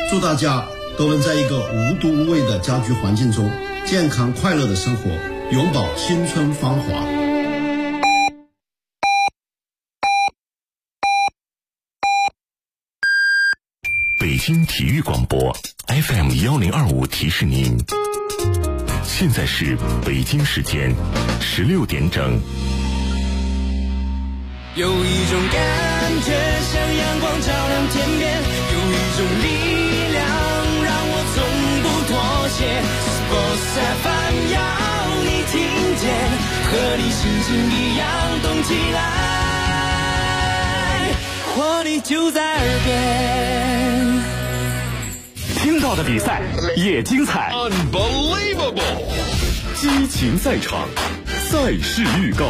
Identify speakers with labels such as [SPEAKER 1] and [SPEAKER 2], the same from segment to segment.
[SPEAKER 1] 祝大家都能在一个无毒无味的家居环境中健康快乐的生活，永葆青春芳华。
[SPEAKER 2] 北京体育广播 FM1025提示您，现在是北京时间16点整。
[SPEAKER 3] 有一种感觉像阳光照亮天边，有一种力量让我从不妥协。Sports FM 要你听见，和你心情一样动起来，活力就在耳边。
[SPEAKER 4] 听到的比赛也精彩
[SPEAKER 2] Unbelievable，
[SPEAKER 4] 激情赛场，赛事预告。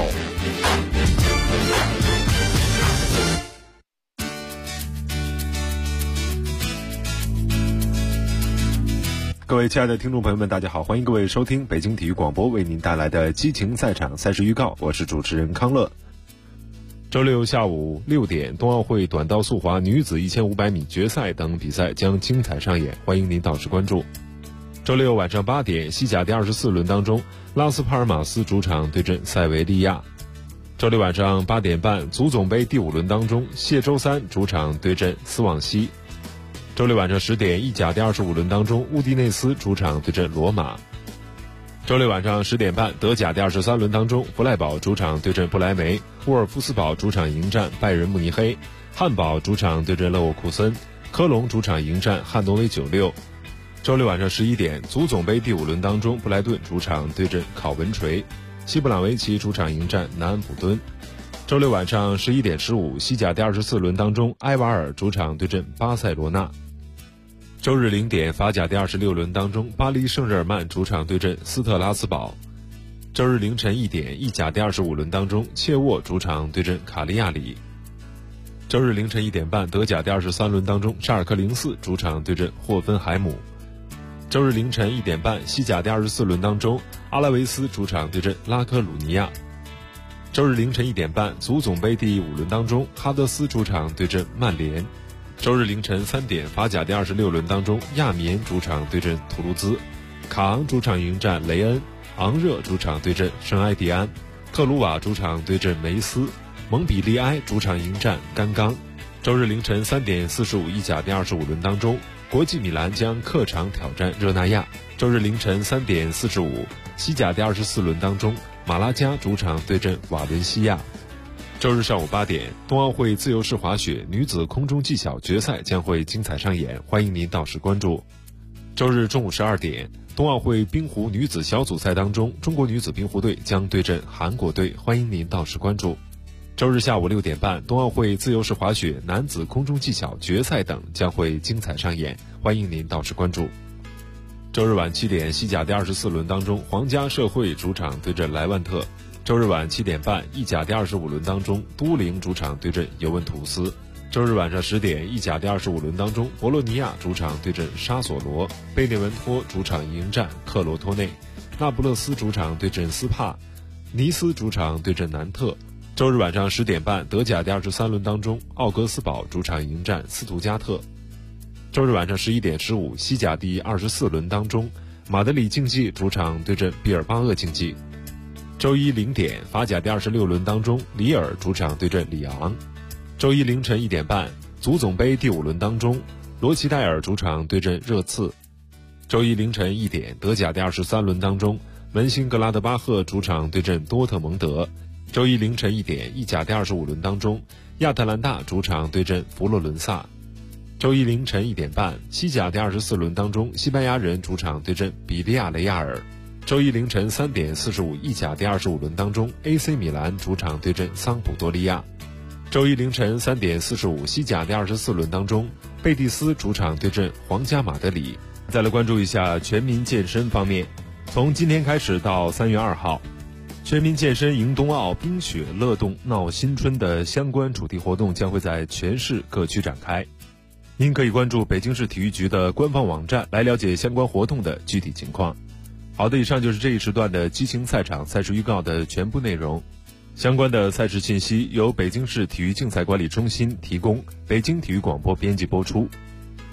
[SPEAKER 5] 各位亲爱的听众朋友们，大家好，欢迎各位收听北京体育广播为您带来的激情赛场赛事预告，我是主持人康乐。周六下午6点，冬奥会短道速滑女子1500米决赛等比赛将精彩上演，欢迎您到时关注。周六晚上8点，西甲第24轮当中，拉斯帕尔马斯主场对阵塞维利亚。周六晚上8点半，足总杯第5轮当中，谢周三主场对阵斯旺西。周六晚上10点，意甲第25轮当中，乌迪内斯主场对阵罗马。周六晚上10点半，德甲第23轮当中，弗赖堡主场对阵不莱梅，沃尔夫斯堡主场迎战拜仁慕尼黑，汉堡主场对阵勒沃库森，科隆主场迎战汉诺威96。周六晚上11点，足总杯第5轮当中，布莱顿主场对阵考文垂，西布朗维奇主场迎战南安普敦。周六晚上11点15，西甲第24轮当中，埃瓦尔主场对阵巴塞罗那。周日0点，法甲第26轮当中，巴黎圣日耳曼主场对阵斯特拉斯堡。周日凌晨1点，意甲第25轮当中，切沃主场对阵卡利亚里。周日凌晨1点半，德甲第23轮当中，沙尔克04主场对阵霍芬海姆。周日凌晨1点半，西甲第24轮当中，阿拉维斯主场对阵拉科鲁尼亚。周日凌晨1点半，足总杯第5轮当中，哈德斯主场对阵曼联。周日凌晨3点，法甲第26轮当中，亚米恩主场对阵图卢兹，卡昂主场迎战雷恩，昂热主场对阵圣埃蒂安，特鲁瓦主场对阵梅斯，蒙彼利埃主场迎战甘冈。周日凌晨3点45，意甲第25轮当中，国际米兰将客场挑战热那亚。周日凌晨3点45，西甲第24轮当中，马拉加主场对阵瓦伦西亚。周日上午8点，冬奥会自由式滑雪女子空中技巧决赛将会精彩上演，欢迎您到时关注。周日中午12点，冬奥会冰壶女子小组赛当中，中国女子冰壶队将对阵韩国队，欢迎您到时关注。周日下午6点半，冬奥会自由式滑雪男子空中技巧决赛等将会精彩上演，欢迎您到时关注。周日晚7点，西甲第24轮当中，皇家社会主场对阵莱万特。周日晚7点半，意甲第25轮当中，都灵主场对阵尤文图斯。周日晚上10点，意甲第25轮当中，博洛尼亚主场对阵沙索罗，贝内文托主场迎战克罗托内，那不勒斯主场对阵斯帕，尼斯主场对阵南特。周日晚上10点半，德甲第23轮当中，奥格斯堡主场迎战斯图加特。周日晚上11点15，西甲第24轮当中，马德里竞技主场对阵毕尔巴鄂竞技。周一0点，法甲第26轮当中，里尔主场对阵里昂。周一凌晨1点半，足总杯第5轮当中，罗齐代尔主场对阵热刺。周一凌晨1点，德甲第23轮当中，门兴格拉德巴赫主场对阵多特蒙德。周一凌晨1点，意甲第25轮当中，亚特兰大主场对阵佛罗伦萨。周一凌晨1点半，西甲第24轮当中，西班牙人主场对阵比利亚雷亚尔。周一凌晨3点45，意甲第25轮当中 ，AC 米兰主场对阵桑普多利亚。周一凌晨3点45，西甲第24轮当中，贝蒂斯主场对阵皇家马德里。再来关注一下全民健身方面，从今天开始到3月2号，全民健身迎冬奥、冰雪乐动闹新春的相关主题活动将会在全市各区展开。您可以关注北京市体育局的官方网站来了解相关活动的具体情况。好的，以上就是这一时段的激情赛场赛事预告的全部内容。相关的赛事信息由北京市体育竞赛管理中心提供，北京体育广播编辑播出。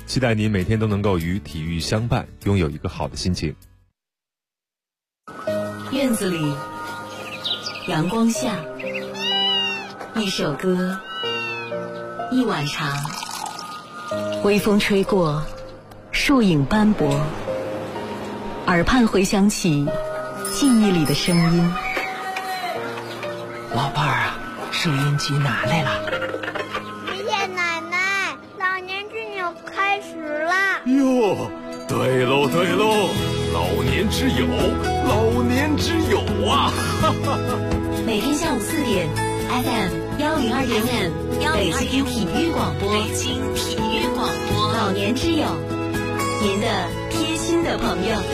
[SPEAKER 5] 期待您每天都能够与体育相伴，拥有一个好的心情。
[SPEAKER 6] 院子里，阳光下，一首歌，一碗茶，微风吹过，树影斑驳，耳畔回响起记忆里的声音。
[SPEAKER 7] 老伴儿啊，收音机拿来了。
[SPEAKER 8] 爷爷奶奶，老年之友开始啦！
[SPEAKER 4] 哟，对喽对喽，老年之友，老年之友啊！
[SPEAKER 6] 每天下午4点 ，FM 102.5，北京体育广播，北京体育广播，老年之友，您的贴心的朋友。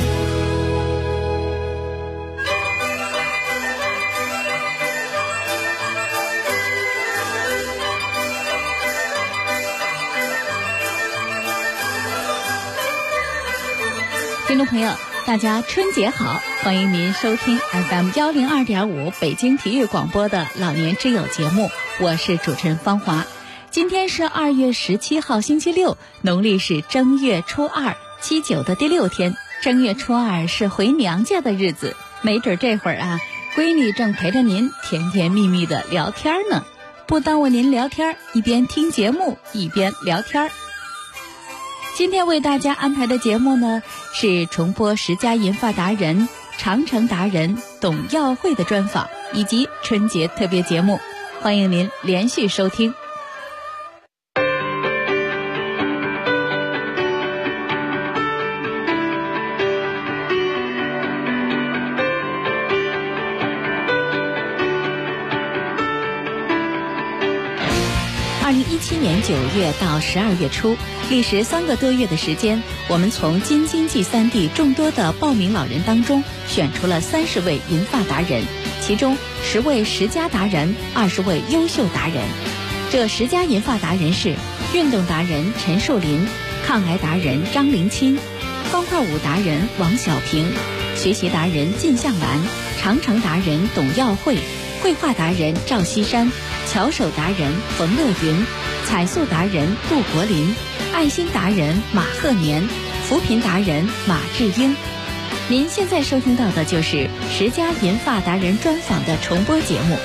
[SPEAKER 9] 听众朋友，大家春节好！欢迎您收听 FM 102.5北京体育广播的老年之友节目，我是主持人芳华。今天是2月17号星期六，农历是正月初2，7、9的第6天。正月初2是回娘家的日子，没准这会儿啊，闺女正陪着您甜甜蜜蜜的聊天呢。不耽误您聊天，一边听节目一边聊天。今天为大家安排的节目呢，是重播10佳银发达人、长城达人董耀慧的专访，以及春节特别节目，欢迎您连续收听。2017年9月到12月初，历时3个多月的时间，我们从京津冀3地众多的报名老人当中选出了30位银发达人，其中10位10佳达人，20位优秀达人。这10佳银发达人是运动达人陈树林、抗癌达人张林清、方块舞达人王小平、学习达人靳向兰、长城达人董耀慧、绘画达人赵西山、巧手达人冯乐云、彩塑达人杜国林、爱心达人马鹤年、扶贫达人马志英。您现在收听到的就是10佳银发达人专访的重播节目。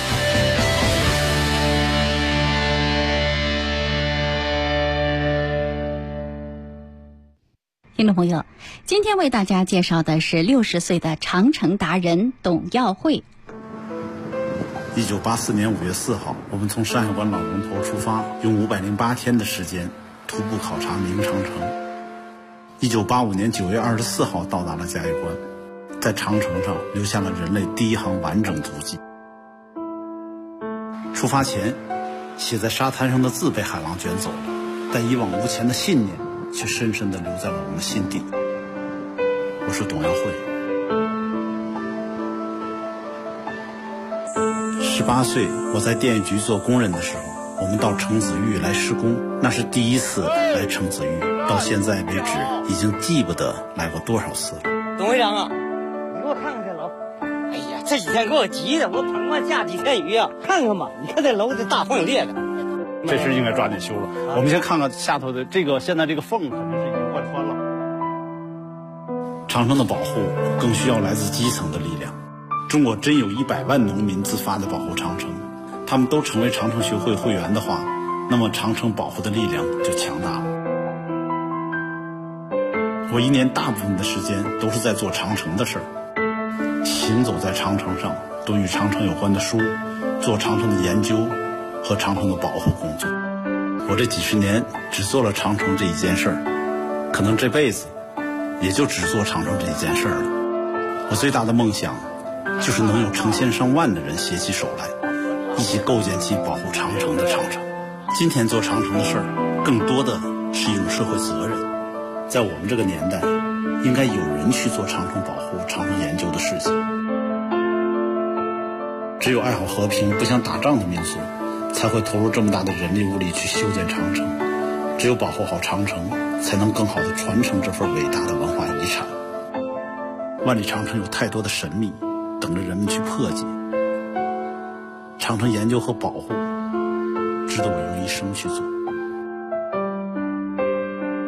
[SPEAKER 9] 听众朋友，今天为大家介绍的是60岁的长城达人董耀慧。
[SPEAKER 10] 1984年5月4号，我们从山海关老龙头出发，用508天的时间徒步考察明长城。1985年9月24号到达了嘉峪关，在长城上留下了人类第一行完整足迹。出发前，写在沙滩上的字被海浪卷走了，但一往无前的信念却深深地留在了我们的心底。我是董耀慧。18岁，我在电影局做工人的时候，我们到程子峪来施工，那是第一次来程子峪，到现在为止已经记不得来过多少次了。
[SPEAKER 11] 董会长啊，你给我看看这楼。哎呀，这几天给我急的，我盼望下几天雨啊！看看吧，你看这楼这大缝裂的，
[SPEAKER 10] 这事应该抓紧修了。我们先看看下头的这个，现在这个缝可能是已经贯穿了。长城的保护更需要来自基层的力量。中国真有100万农民自发地保护长城，他们都成为长城学会会员的话，那么长城保护的力量就强大了。我一年大部分的时间都是在做长城的事儿，行走在长城上，读与长城有关的书，做长城的研究和长城的保护工作。我这几十年只做了长城这一件事儿，可能这辈子也就只做长城这一件事儿了。我最大的梦想就是能有成千上万的人携起手来，一起构建起保护长城的长城。今天做长城的事儿，更多的是一种社会责任。在我们这个年代，应该有人去做长城保护、长城研究的事情。只有爱好和平、不想打仗的民族，才会投入这么大的人力物力去修建长城。只有保护好长城，才能更好地传承这份伟大的文化遗产。万里长城有太多的神秘等着人们去破解，长城研究和保护值得我用一生去做。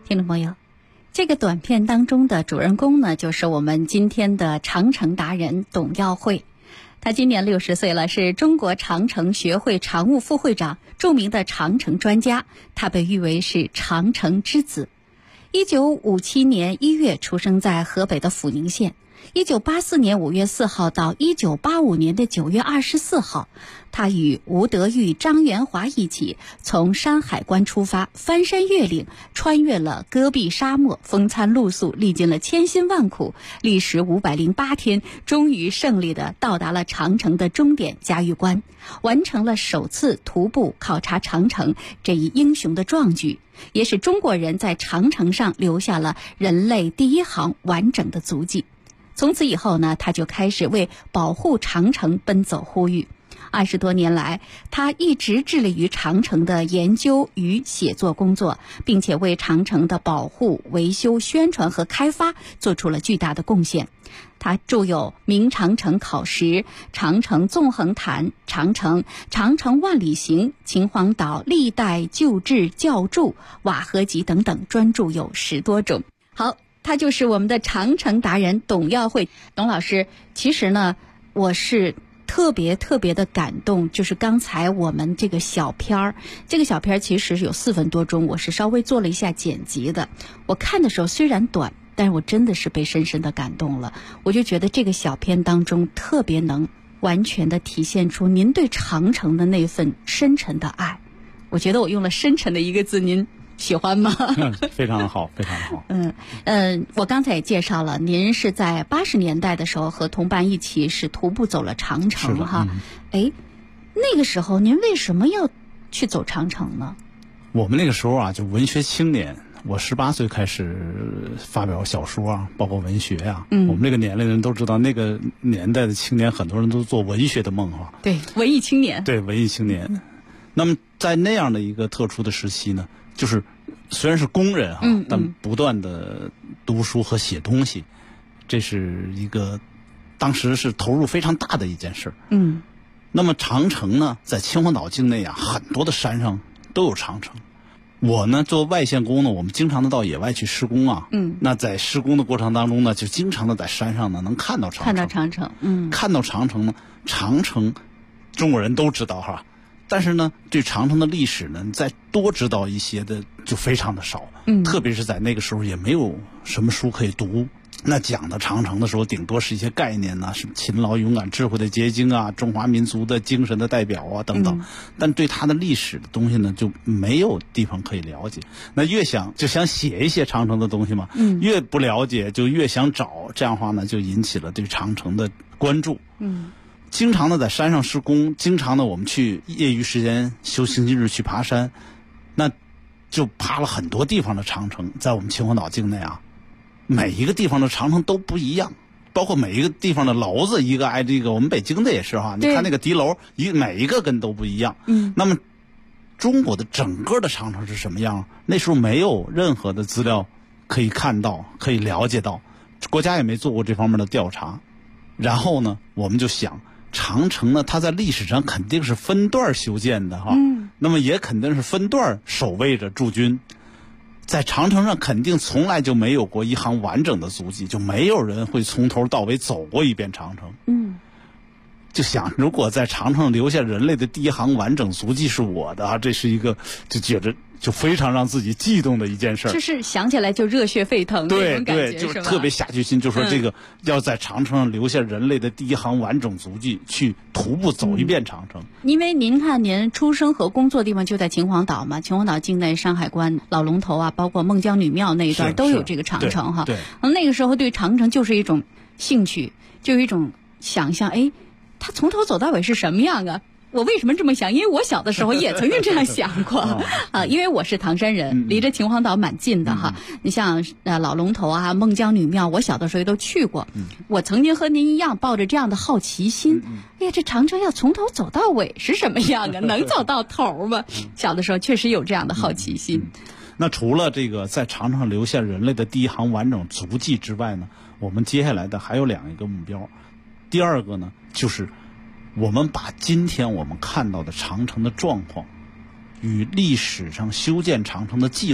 [SPEAKER 9] 听众朋友，这个短片当中的主人公呢，就是我们今天的长城达人董耀慧。他今年60岁了，是中国长城学会常务副会长，著名的长城专家。他被誉为是长城之子。1957年1月出生在河北的阜宁县。1984年5月4号到1985年的9月24号，他与吴德玉、张元华一起从山海关出发，翻山越岭，穿越了戈壁沙漠，风餐露宿，历尽了千辛万苦，历时508天，终于胜利地到达了长城的终点嘉峪关，完成了首次徒步考察长城这一英雄的壮举，也使中国人在长城上留下了人类第一行完整的足迹。从此以后呢，他就开始为保护长城奔走呼吁。20多年来，他一直致力于长城的研究与写作工作，并且为长城的保护、维修、宣传和开发做出了巨大的贡献。他著有《明长城考实》《长城纵横谈》《长城万里行》《秦皇岛历代旧志校注》《瓦合集》等等，专著有10多种。好，他就是我们的长城达人董耀慧。董老师，其实呢，我是特别的感动，就是刚才我们这个小片儿，这个小片儿其实有4分多钟，我是稍微做了一下剪辑的。我看的时候虽然短，但是我真的是被深深的感动了。我就觉得这个小片当中特别能完全的体现出您对长城的那份深沉的爱。我觉得我用了深沉的一个字，您喜欢吗？
[SPEAKER 10] 非常好，非常好。
[SPEAKER 9] 我刚才也介绍了，您是在80年代的时候和同伴一起是徒步走了长城哈。那个时候您为什么要去走长城呢？
[SPEAKER 10] 我们那个时候啊，就文学青年。我18岁开始发表小说啊，包括文学啊。我们这个年龄的人都知道，那个年代的青年很多人都做文学的梦啊。
[SPEAKER 9] 对，文艺青年。
[SPEAKER 10] 对，文艺青年。那么在那样的一个特殊的时期呢，就是虽然是工人但不断的读书和写东西，这是一个当时是投入非常大的一件事。那么长城呢，在秦皇岛境内啊，很多的山上都有长城。我呢做外线工呢，我们经常的到野外去施工啊。那在施工的过程当中呢，就经常的在山上呢能看到长城。看到长城呢，长城中国人都知道哈。但是呢，对长城的历史呢，再多知道一些的就非常的少。特别是在那个时候也没有什么书可以读。那讲到长城的时候，顶多是一些概念呐，什么勤劳、勇敢、智慧的结晶啊，中华民族的精神的代表啊等等。但对它的历史的东西呢，就没有地方可以了解。那越想写一些长城的东西嘛，越不了解就越想找，这样的话呢，就引起了对长城的关注。经常的在山上施工，经常的我们去业余时间休星期日去爬山，那就爬了很多地方的长城。在我们秦皇岛境内啊，每一个地方的长城都不一样，包括每一个地方的楼子一个挨着一个。我们北京的也是哈，你看那个敌楼，每一个跟都不一样。那么中国的整个的长城是什么样？那时候没有任何的资料可以看到，可以了解到，国家也没做过这方面的调查。然后呢，我们就想，长城呢，它在历史上肯定是分段修建的哈，那么也肯定是分段守卫着驻军。在长城上肯定从来就没有过一行完整的足迹，就没有人会从头到尾走过一遍长城。就想如果在长城留下人类的第一行完整足迹是我的啊，这是一个就觉得就非常让自己悸动的一件事，就是想起来就热血沸腾那种感觉。对，就是特别下决心，就说这个要在长城上留下人类的第一行完整足迹，去徒步走一遍长城。因为您看您出生和工作地方就在秦皇岛嘛，秦皇岛境内山海关、老龙头啊，包括孟姜女庙那一段都有这个长城哈。对，那个时候对长城就是一种兴趣，就有一种想象，它从头走到尾是什么样啊？我为什么这么想？因为我小的时候也曾经这样想过因为我是唐山人，离着秦皇岛蛮近的哈。你像老龙头啊、孟姜女庙，我小的时候都去过。我曾经和您一样抱着这样的好奇心，这长城要从头走到尾是什么样啊？能走到头吗？小的时候确实有这样的好奇心。那除了这个在长城上留下人类的第一行完整足迹之外呢，我们接下来的还有2个目标。第二个呢，就是我们把今天我们看到的长城的状况与历史上修建长城的记录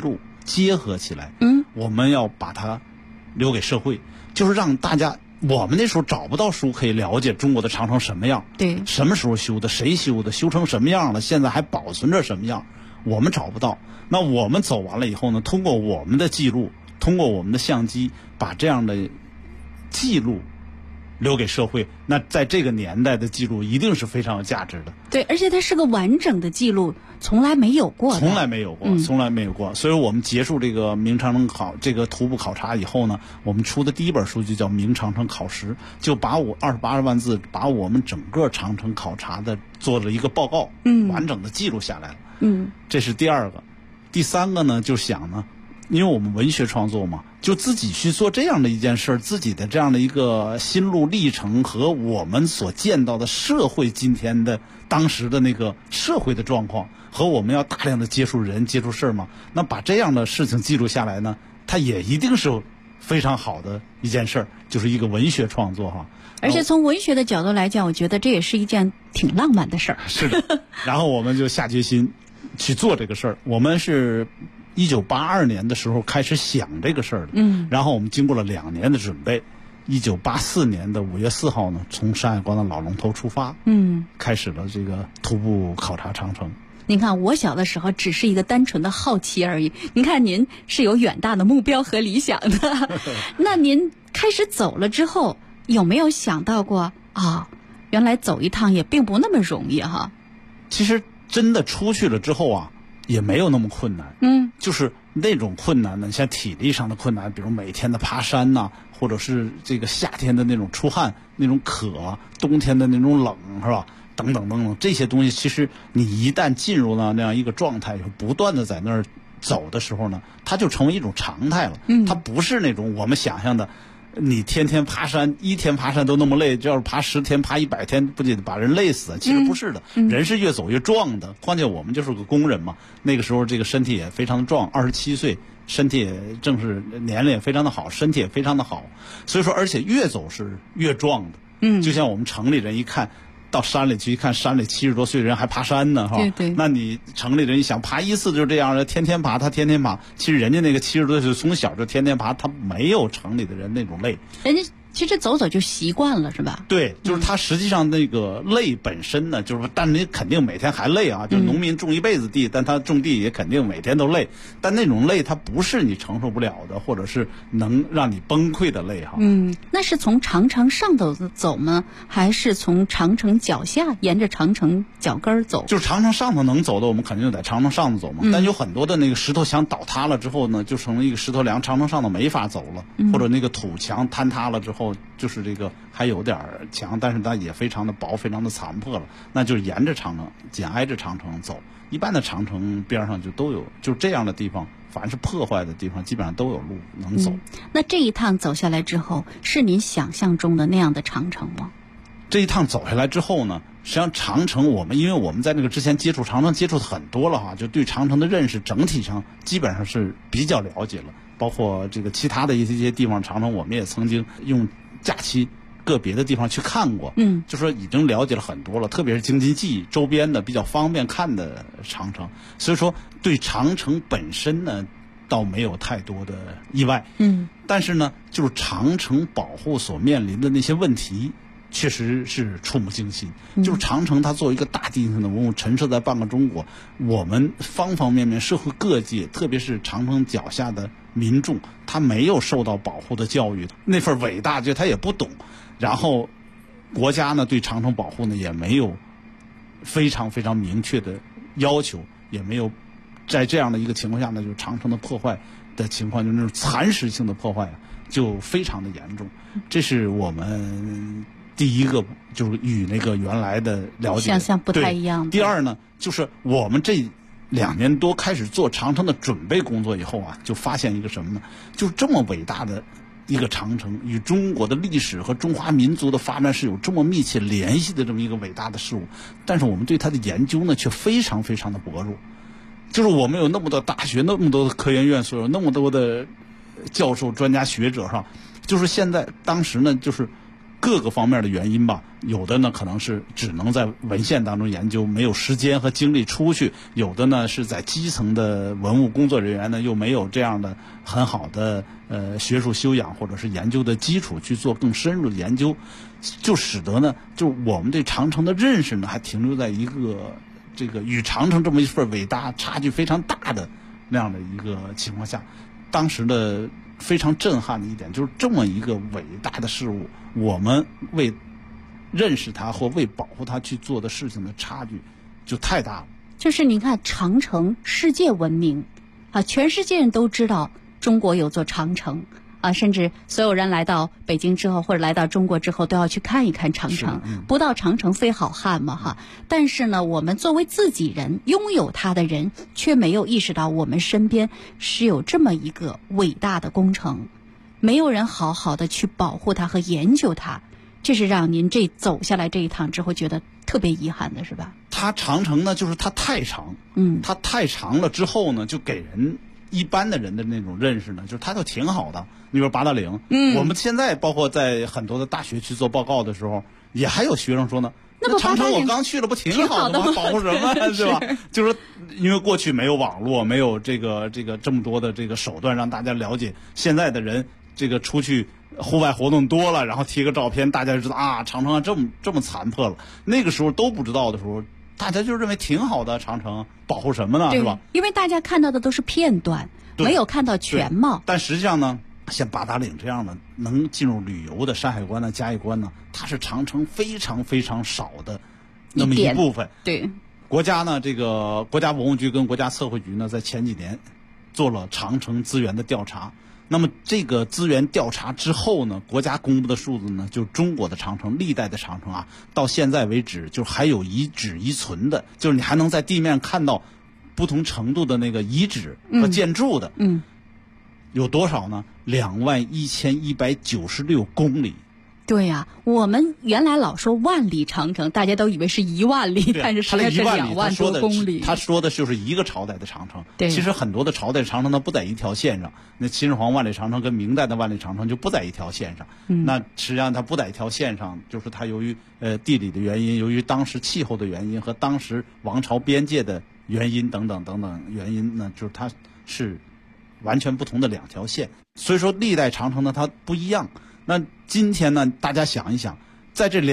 [SPEAKER 10] 结合起来，我们要把它留给社会，就是让大家，我们那时候找不到书可以了解中国的长城什么样，
[SPEAKER 9] 对，
[SPEAKER 10] 什么时候修的，谁修的，修成什么样了，现在还保存着什么样，我们找不到。那我们走完了以后呢，通过我们的记录，通过我们的相机，把这样的记录留给社会，那在这个年代的记录一定是非常有价值的。
[SPEAKER 9] 对，而且它是个完整的记录，从来没有过的，
[SPEAKER 10] 从来没有过，从来没有过。所以我们结束这个明长城这个徒步考察以后呢，我们出的第一本书就叫《明长城考实》，就把我28万字把我们整个长城考察的做了一个报告，完整的记录下来了。这是第二个。第三个呢，就想呢，因为我们文学创作嘛，就自己去做这样的一件事，自己的这样的一个心路历程和我们所见到的社会今天的当时的那个社会的状况，和我们要大量的接触人接触事儿嘛，那把这样的事情记录下来呢，它也一定是非常好的一件事儿，就是一个文学创作哈。
[SPEAKER 9] 而且从文学的角度来讲，我觉得这也是一件挺浪漫的事儿。
[SPEAKER 10] 是的，然后我们就下决心去做这个事儿。我们是1982年的时候开始想这个事儿的，然后我们经过了2年的准备，1984年的5月4号呢，从山海关的老龙头出发，开始了这个徒步考察长城。
[SPEAKER 9] 您看，我小的时候只是一个单纯的好奇而已。您看，您是有远大的目标和理想的。那您开始走了之后，有没有想到过啊？原来走一趟也并不那么容易哈。
[SPEAKER 10] 其实真的出去了之后啊，也没有那么困难。就是那种困难呢，像体力上的困难，比如每天的爬山呐，或者是这个夏天的那种出汗、那种渴，冬天的那种冷，是吧？等等等等，这些东西其实你一旦进入了那样一个状态，不断的在那儿走的时候呢，它就成为一种常态了。它不是那种我们想象的，你天天爬山，1天爬山都那么累，要是爬10天、爬100天，不仅把人累死。其实不是的，人是越走越壮的。况且我们就是个工人嘛，那个时候这个身体也非常的壮，27岁，身体也正是年龄也非常的好，身体也非常的好。所以说，而且越走是越壮的。就像我们城里人一看。到山里去一看，山里70多岁的人还爬山呢，哈。
[SPEAKER 9] 对。
[SPEAKER 10] 那你城里人一想爬一次就这样的，天天爬，他天天爬。其实人家那个70多岁从小就天天爬，他没有城里的人那种累。
[SPEAKER 9] 人家其实走走就习惯了，是吧？
[SPEAKER 10] 对，就是他实际上那个累本身呢，就是但你肯定每天还累啊。就是农民种一辈子地，但他种地也肯定每天都累。但那种累，它不是你承受不了的，或者是能让你崩溃的累哈。
[SPEAKER 9] 那是从长城上头走吗？还是从长城脚下沿着长城脚跟走？
[SPEAKER 10] 就是长城上头能走的，我们肯定就在长城上头走嘛。但有很多的那个石头墙倒塌了之后呢，就成了一个石头梁，长城上头没法走了，或者那个土墙坍塌了之后。就是这个还有点强，但是它也非常的薄，非常的残破了。那就是沿着长城，紧挨着长城走。一般的长城边上就都有，就这样的地方，凡是破坏的地方，基本上都有路能走。
[SPEAKER 9] 那这一趟走下来之后，是您想象中的那样的长城吗？
[SPEAKER 10] 这一趟走下来之后呢，实际上长城因为我们在那个之前接触长城接触的很多了哈，就对长城的认识整体上基本上是比较了解了。包括这个其他的一些地方长城，我们也曾经用假期个别的地方去看过，就说已经了解了很多了，特别是京津冀周边的比较方便看的长城，所以说对长城本身呢倒没有太多的意外，但是呢就是长城保护所面临的那些问题确实是触目惊心。就是长城它作为一个大地上的文物陈设在半个中国，我们方方面面社会各界，特别是长城脚下的民众，他没有受到保护的教育，那份伟大就他也不懂。然后国家呢对长城保护呢也没有非常非常明确的要求，也没有在这样的一个情况下呢，就长城的破坏的情况，就那种蚕食性的破坏就非常的严重。这是我们第一个，就是与那个原来的了解
[SPEAKER 9] 想象不太一样。
[SPEAKER 10] 第二呢，就是我们这2年多开始做长城的准备工作以后啊，就发现一个什么呢？就是这么伟大的一个长城，与中国的历史和中华民族的发展是有这么密切联系的这么一个伟大的事物，但是我们对它的研究呢却非常非常的薄弱。就是我们有那么多大学，那么多的科研院所，有那么多的教授、专家学者上，就是现在当时呢，就是各个方面的原因吧，有的呢可能是只能在文献当中研究，没有时间和精力出去；有的呢是在基层的文物工作人员呢又没有这样的很好的学术修养或者是研究的基础去做更深入的研究，就使得呢就我们对长城的认识呢还停留在一个这个与长城这么一份伟大差距非常大的那样的一个情况下，当时的非常震撼的一点就是这么一个伟大的事物，我们为认识它或为保护它去做的事情的差距就太大了。
[SPEAKER 9] 就是你看长城世界闻名啊，全世界人都知道中国有座长城啊，甚至所有人来到北京之后或者来到中国之后都要去看一看长城，不到长城非好汉嘛哈。但是呢，我们作为自己人拥有它的人却没有意识到我们身边是有这么一个伟大的工程，没有人好好的去保护它和研究它，这是让您这走下来这一趟之后觉得特别遗憾的是吧？
[SPEAKER 10] 它长城呢就是它太长，它太长了之后呢就给人一般的人的那种认识呢，就是它就挺好的。你比如八达岭，我们现在包括在很多的大学去做报告的时候，也还有学生说呢，那长城我刚去了不挺好的吗？保护什么是吧？就是因为过去没有网络，没有这个这么多的这个手段让大家了解，现在的人这个出去户外活动多了，然后贴个照片，大家就知道啊，长城这么残破了。那个时候都不知道的时候，大家就认为挺好的，长城保护什么呢？是吧？
[SPEAKER 9] 因为大家看到的都是片段，没有看到全貌。
[SPEAKER 10] 但实际上呢，像八达岭这样的能进入旅游的山海关呢、嘉峪关呢，它是长城非常非常少的那么一部分。
[SPEAKER 9] 对，
[SPEAKER 10] 国家呢，这个国家文物局跟国家测绘局呢，在前几年做了长城资源的调查。那么这个资源调查之后呢，国家公布的数字呢，就是中国的长城历代的长城啊，到现在为止就还有遗址遗存的，就是你还能在地面看到不同程度的那个遗址和建筑的，有多少呢？21196公里。
[SPEAKER 9] 对呀，我们原来老说万里长城，大家都以为是1万里，但是实际上是2万多公里。
[SPEAKER 10] 他说的就是一个朝代的长城。
[SPEAKER 9] 对，
[SPEAKER 10] 其实很多的朝代长城呢不在一条线上。那秦始皇万里长城跟明代的万里长城就不在一条线上。那实际上它不在一条线上，就是它由于地理的原因，由于当时气候的原因和当时王朝边界的原因等等等等原因呢，就是它是完全不同的两条线。所以说历代长城呢它不一样。那今天呢，大家想一想，在这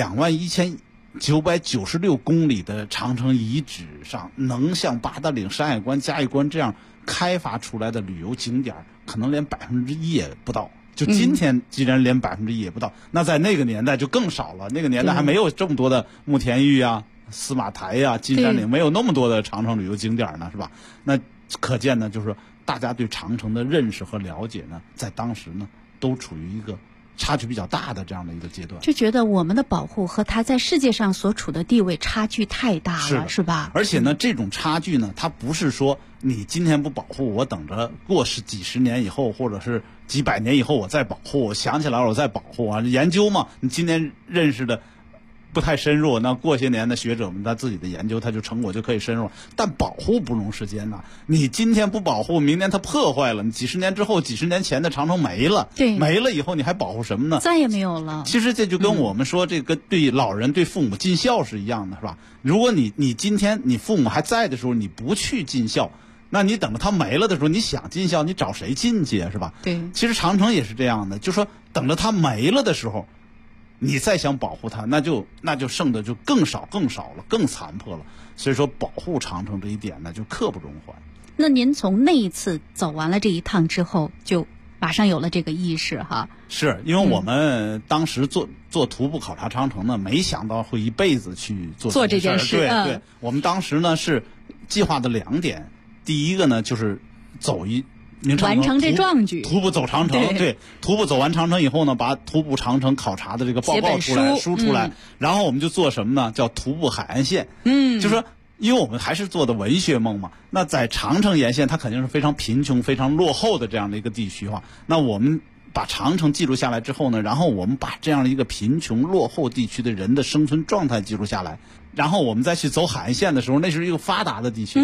[SPEAKER 10] 21996公里的长城遗址上，能像八达岭、山海关、嘉峪关这样开发出来的旅游景点，可能连1%也不到。就今天既然连1%也不到，那在那个年代就更少了。那个年代还没有这么多的慕田峪啊、司马台呀、金山岭，没有那么多的长城旅游景点呢，是吧？那可见呢，就是大家对长城的认识和了解呢，在当时呢，都处于一个差距比较大的这样的一个阶段，
[SPEAKER 9] 就觉得我们的保护和它在世界上所处的地位差距太大了，是吧？
[SPEAKER 10] 而且呢，这种差距呢，它不是说你今天不保护，我等着过几十年以后，或者是几百年以后我再保护，我想起来了我再保护啊，研究嘛。你今天认识的不太深入，那过些年的学者们他自己的研究，他就成果就可以深入。但保护不容时间呐，你今天不保护，明年它破坏了，你几十年之后、几十年前的长城没了，
[SPEAKER 9] 对，
[SPEAKER 10] 没了以后你还保护什么呢？
[SPEAKER 9] 再也没有了。
[SPEAKER 10] 其实这就跟我们说这个对老人、对父母尽孝是一样的，是吧？如果你今天你父母还在的时候，你不去尽孝，那你等着他没了的时候，你想尽孝，你找谁尽去啊？是吧？
[SPEAKER 9] 对。
[SPEAKER 10] 其实长城也是这样的，就说等着他没了的时候，你再想保护它，那就剩的就更少了，更残破了。所以说，保护长城这一点呢，就刻不容缓。
[SPEAKER 9] 那您从那一次走完了这一趟之后，就马上有了这个意识哈？
[SPEAKER 10] 是因为我们当时做徒步考察长城呢，没想到会一辈子去做
[SPEAKER 9] 这件事。
[SPEAKER 10] 对，我们当时呢是计划的2点，第一个呢就是
[SPEAKER 9] 完成这壮举，
[SPEAKER 10] 徒步走长城。对，徒步走完长城以后呢，把徒步长城考察的这个报告出来，然后我们就做什么呢？叫徒步海岸线。就说因为我们还是做的文学梦嘛，那在长城沿线它肯定是非常贫穷、非常落后的这样的一个地区哈。那我们把长城记录下来之后呢，然后我们把这样的一个贫穷落后地区的人的生存状态记录下来，然后我们再去走海岸线的时候，那是一个发达的地区了。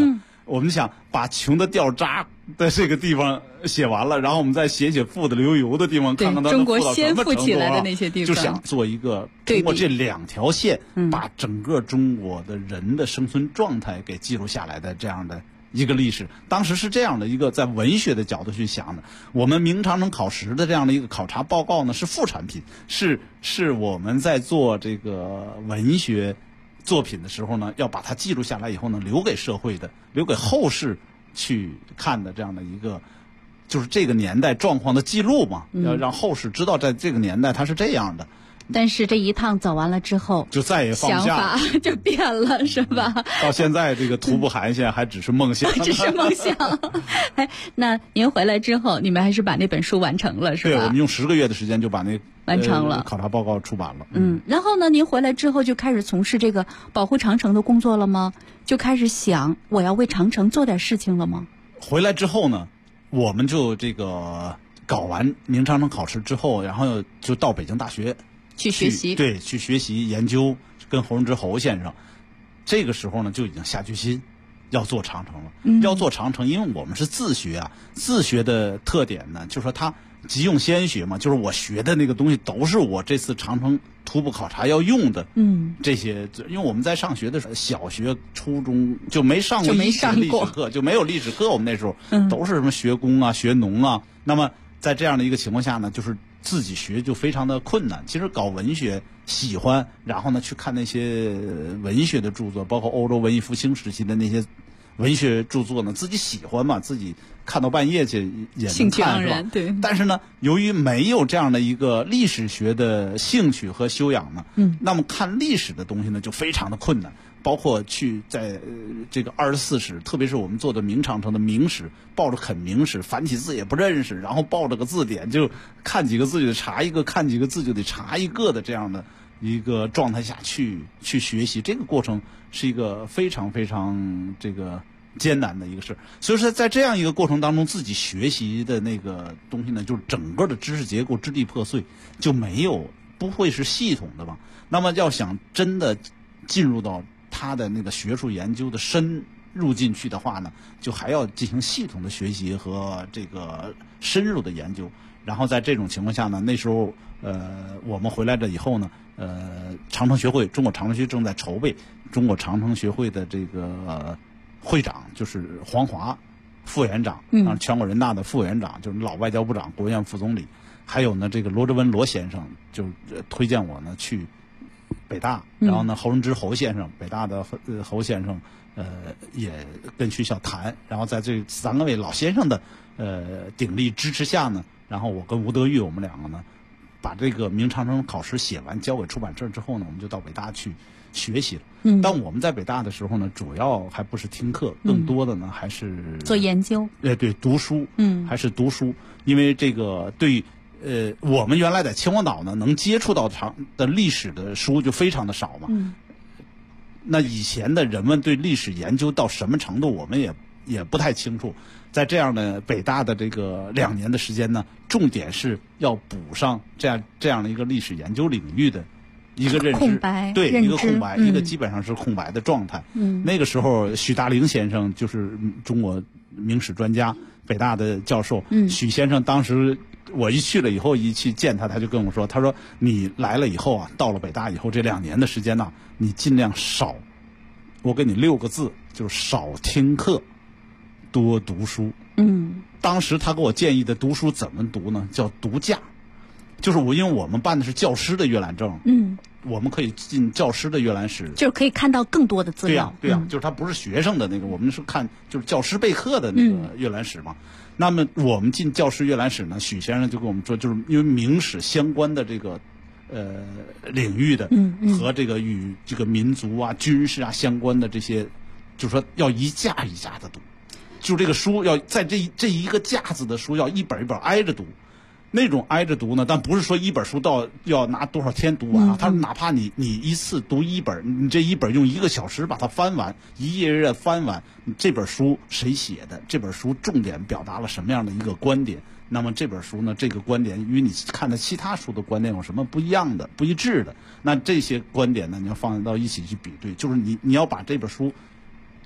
[SPEAKER 10] 我们想把穷的掉渣的这个地方写完了，然后我们再写富的流油的地方，看看它能富到什么程度啊。中国先富起来的那些地方，就想做一个通过这2条线，把整个中国的人的生存状态给记录下来的这样的一个历史。当时是这样的一个在文学的角度去想的。我们明长城考实的这样的一个考察报告呢，是副产品，是我们在做这个文学作品的时候呢，要把它记录下来以后呢，留给社会的，留给后世去看的这样的一个，就是这个年代状况的记录嘛，要让后世知道在这个年代它是这样的。
[SPEAKER 9] 但是这一趟走完了之后，
[SPEAKER 10] 就再也放不下，
[SPEAKER 9] 想法就变了，是吧？
[SPEAKER 10] 到现在这个徒步海岸线还只是梦想，
[SPEAKER 9] 只是梦想。哎，那您回来之后，你们还是把那本书完成了，是吧？
[SPEAKER 10] 对，我们用10个月的时间就把那
[SPEAKER 9] 完成了
[SPEAKER 10] 考察报告出版了。
[SPEAKER 9] 然后呢，您回来之后就开始从事这个保护长城的工作了吗？就开始想我要为长城做点事情了吗？
[SPEAKER 10] 回来之后呢，我们就这个搞完明长城考试之后，然后就到北京大学
[SPEAKER 9] 去学习，
[SPEAKER 10] 对，去学习研究，跟侯荣之侯先生，这个时候呢就已经下决心要做长城了。要做长城，因为我们是自学啊，自学的特点呢，就是说它即用先学嘛，就是我学的那个东西都是我这次长城徒步考察要用的。这些，因为我们在上学的时候，小学、初中就没上过历史课，就没有历史课。我们那时候都是什么学工啊、学农啊。那么在这样的一个情况下呢，就是自己学就非常的困难。其实搞文学喜欢，然后呢去看那些文学的著作，包括欧洲文艺复兴时期的那些文学著作呢，自己喜欢嘛，自己看到半夜去也能看，是吧？
[SPEAKER 9] 对。
[SPEAKER 10] 但是呢，由于没有这样的一个历史学的兴趣和修养呢，那么看历史的东西呢就非常的困难。包括去在这个24史，特别是我们做的明长城的明史，抱着啃明史，繁体字也不认识，然后抱着个字典就看几个字就得查一个，看几个字就得查一个的这样的一个状态下去学习，这个过程是一个非常非常这个艰难的一个事。所以说在这样一个过程当中，自己学习的那个东西呢，就是整个的知识结构支离破碎，就不会是系统的嘛。那么要想真的进入到他的那个学术研究的深入进去的话呢，就还要进行系统的学习和这个深入的研究。然后在这种情况下呢，那时候我们回来了以后呢，长城学会中国长城学正在筹备中国长城学会的这个会长就是黄华副委员长，全国人大的副委员长，就是老外交部长、国务院副总理，还有呢这个罗志文罗先生就推荐我呢去北大，然后呢侯荣之侯先生，北大的侯先生也跟学校谈，然后在这3位老先生的鼎力支持下呢，然后我跟吴德玉我们2个呢把这个明长城考试写完交给出版社之后呢，我们就到北大去学习了。但我们在北大的时候呢，主要还不是听课，更多的呢还是
[SPEAKER 9] 做研究。
[SPEAKER 10] 对，读书，还是读书，因为这个对我们原来在秦皇岛呢，能接触到的历史的书就非常的少嘛。那以前的人们对历史研究到什么程度，我们也不太清楚。在这样的北大的这个2年的时间呢，重点是要补上这样的一个历史研究领域的一个认知，
[SPEAKER 9] 空白，
[SPEAKER 10] 对，一个空白，一个基本上是空白的状态。那个时候，许大龄先生就是中国明史专家，北大的教授。许先生当时我一去了以后，一去见他，他就跟我说，他说你来了以后啊，到了北大以后这2年的时间呢，你尽量少，我给你6个字，就是少听课，多读书。当时他给我建议的读书怎么读呢？叫读架，就是因为我们办的是教师的阅览证，我们可以进教师的阅览室，
[SPEAKER 9] 就是可以看到更多的资料。
[SPEAKER 10] 对呀，就是他不是学生的那个，我们是看就是教师备课的那个阅览室嘛。那么我们进教师阅览室呢，许先生就跟我们说，就是因为明史相关的这个领域的和这个与这个民族啊、军事啊相关的这些，就是说要一架一架的读，就这个书要在这一个架子的书要一本一本挨着读。那种挨着读呢，但不是说一本书要拿多少天读完啊。他说哪怕你一次读1本，你这1本用1个小时把它翻完，一页页翻完，这本书谁写的？这本书重点表达了什么样的一个观点？那么这本书呢，这个观点与你看的其他书的观点有什么不一样的、不一致的？那这些观点呢，你要放到一起去比对，就是你要把这本书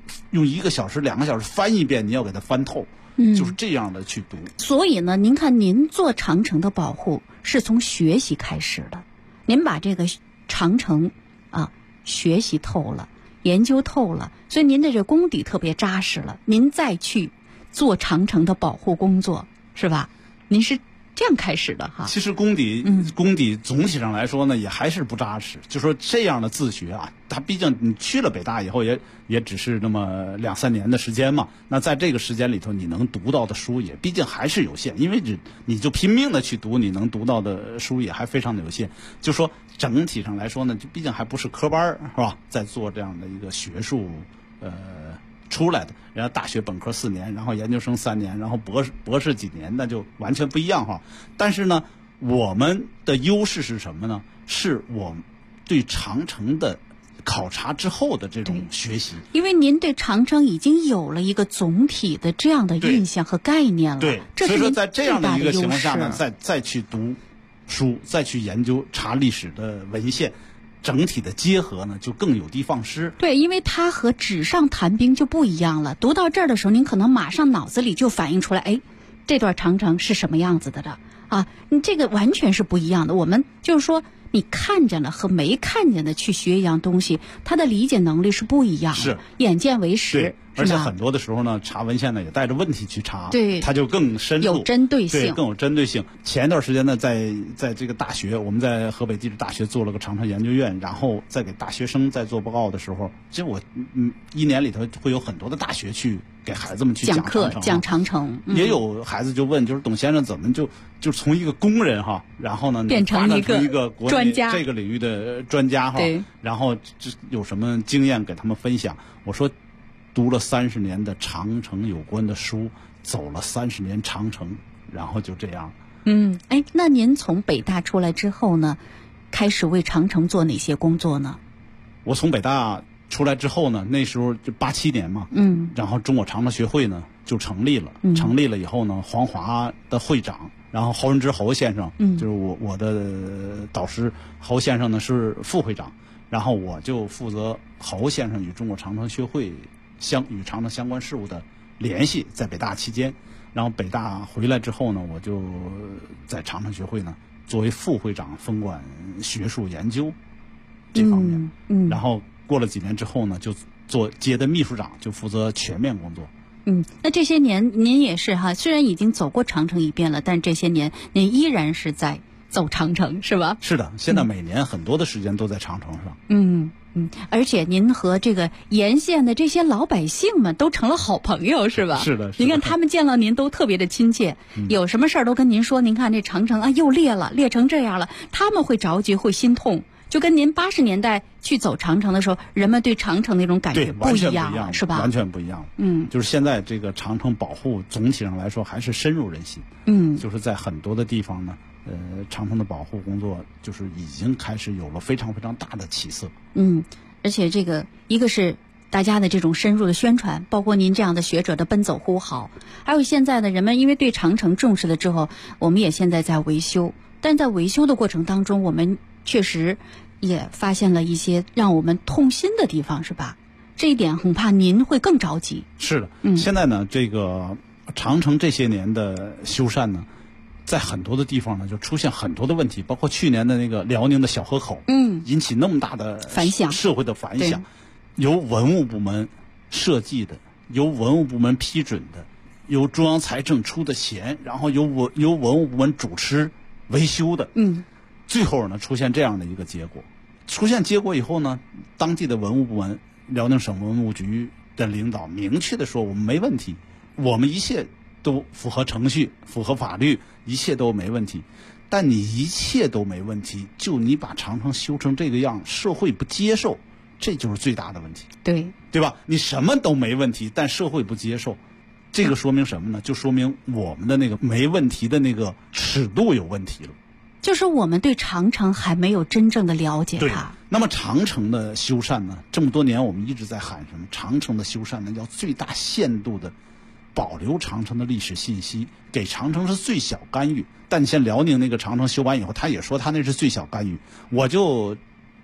[SPEAKER 10] 用1个小时、2个小时翻一遍，你要给它翻透，就是这样的去读。
[SPEAKER 9] 所以呢，您看您做长城的保护是从学习开始的，您把这个长城学习透了，研究透了，所以您的这功底特别扎实了，您再去做长城的保护工作，是吧？您是这样开始的哈。
[SPEAKER 10] 其实功底总体上来说呢，也还是不扎实。就说这样的自学啊，它毕竟你去了北大以后也只是那么2-3年的时间嘛。那在这个时间里头，你能读到的书也毕竟还是有限，因为你就拼命的去读，你能读到的书也还非常的有限。就说整体上来说呢，就毕竟还不是科班是吧？在做这样的一个学术出来的，然后大学本科4年，然后研究生3年，然后博士几年，那就完全不一样哈。但是呢，我们的优势是什么呢？是我们对长城的考察之后的这种学习。
[SPEAKER 9] 因为您对长城已经有了一个总体的这样的印象和概念了。
[SPEAKER 10] 对，所以说在这样的一个情况下呢，再去读书，再去研究查历史的文献。整体的结合呢，就更有的放矢。
[SPEAKER 9] 对，因为它和纸上谈兵就不一样了。读到这儿的时候，您可能马上脑子里就反映出来，哎，这段长城是什么样子的啊？你这个完全是不一样的。我们就是说，你看见了和没看见的去学一样东西，它的理解能力是不一样的。
[SPEAKER 10] 是，
[SPEAKER 9] 眼见为实。
[SPEAKER 10] 而且很多的时候呢，查文献呢也带着问题去查，
[SPEAKER 9] 对，
[SPEAKER 10] 它就更深入，
[SPEAKER 9] 有针对性，
[SPEAKER 10] 对，更有针对性。前一段时间呢，在这个大学，我们在河北地质大学做了个长城研究院，然后在给大学生在做报告的时候，其实我1年里头会有很多的大学去给孩子们去讲
[SPEAKER 9] 课，讲长城，
[SPEAKER 10] 也有孩子就问，就是董先生怎么就从一个工人哈，然后呢
[SPEAKER 9] 变成一
[SPEAKER 10] 个国
[SPEAKER 9] 专家，
[SPEAKER 10] 这个领域的专家哈，然后这有什么经验给他们分享？我说。读了30年的长城有关的书，走了30年长城，然后就这样。
[SPEAKER 9] 那您从北大出来之后呢，开始为长城做哪些工作呢？
[SPEAKER 10] 我从北大出来之后呢，那时候就87年嘛，然后中国长城学会呢就成立了。成立了以后呢，黄华的会长，然后侯仁之侯先生，就是我的导师侯先生呢是副会长，然后我就负责侯先生与中国长城学会与长城相关事务的联系，在北大期间，然后北大回来之后呢，我就在长城学会呢作为副会长，分管学术研究这方面。然后过了几年之后呢，就接的秘书长，就负责全面工作。
[SPEAKER 9] 那这些年您也是哈，虽然已经走过长城一遍了，但这些年您依然是在走长城，是吧？
[SPEAKER 10] 是的，现在每年很多的时间都在长城上。
[SPEAKER 9] 而且您和这个沿线的这些老百姓们都成了好朋友，是吧？
[SPEAKER 10] 是的。
[SPEAKER 9] 您看他们见到您都特别的亲切，有什么事儿都跟您说。您看这长城啊，又裂了，裂成这样了，他们会着急，会心痛。就跟您80年代去走长城的时候，人们对长城那种感觉不一样了，是吧？
[SPEAKER 10] 完全不一样。就是现在这个长城保护总体上来说还是深入人心。就是在很多的地方呢。长城的保护工作就是已经开始有了非常非常大的起色。
[SPEAKER 9] 而且这个一个是大家的这种深入的宣传，包括您这样的学者的奔走呼号，还有现在的人们因为对长城重视了之后，我们也现在在维修，但在维修的过程当中，我们确实也发现了一些让我们痛心的地方，是吧？这一点恐怕您会更着急。
[SPEAKER 10] 是的。现在呢，这个长城这些年的修缮呢，在很多的地方呢，就出现很多的问题，包括去年的那个辽宁的小河口，引起那么大的
[SPEAKER 9] 反响，
[SPEAKER 10] 社会的反响，由文物部门设计的，由文物部门批准的，由中央财政出的钱，然后由文物部门主持维修的，最后呢出现这样的一个结果。出现结果以后呢，当地的文物部门，辽宁省文物局的领导明确的说，我们没问题，我们一切都符合程序，符合法律，一切都没问题。但你一切都没问题，就你把长城修成这个样，社会不接受，这就是最大的问题。对吧？你什么都没问题，但社会不接受，这个说明什么呢？就说明我们的那个没问题的那个尺度有问题了。
[SPEAKER 9] 就是我们对长城还没有真正的了解它。
[SPEAKER 10] 对。那么长城的修缮呢？这么多年我们一直在喊什么？长城的修缮呢，要最大限度的保留长城的历史信息，给长城是最小干预。但你像辽宁那个长城修完以后，他也说他那是最小干预。我就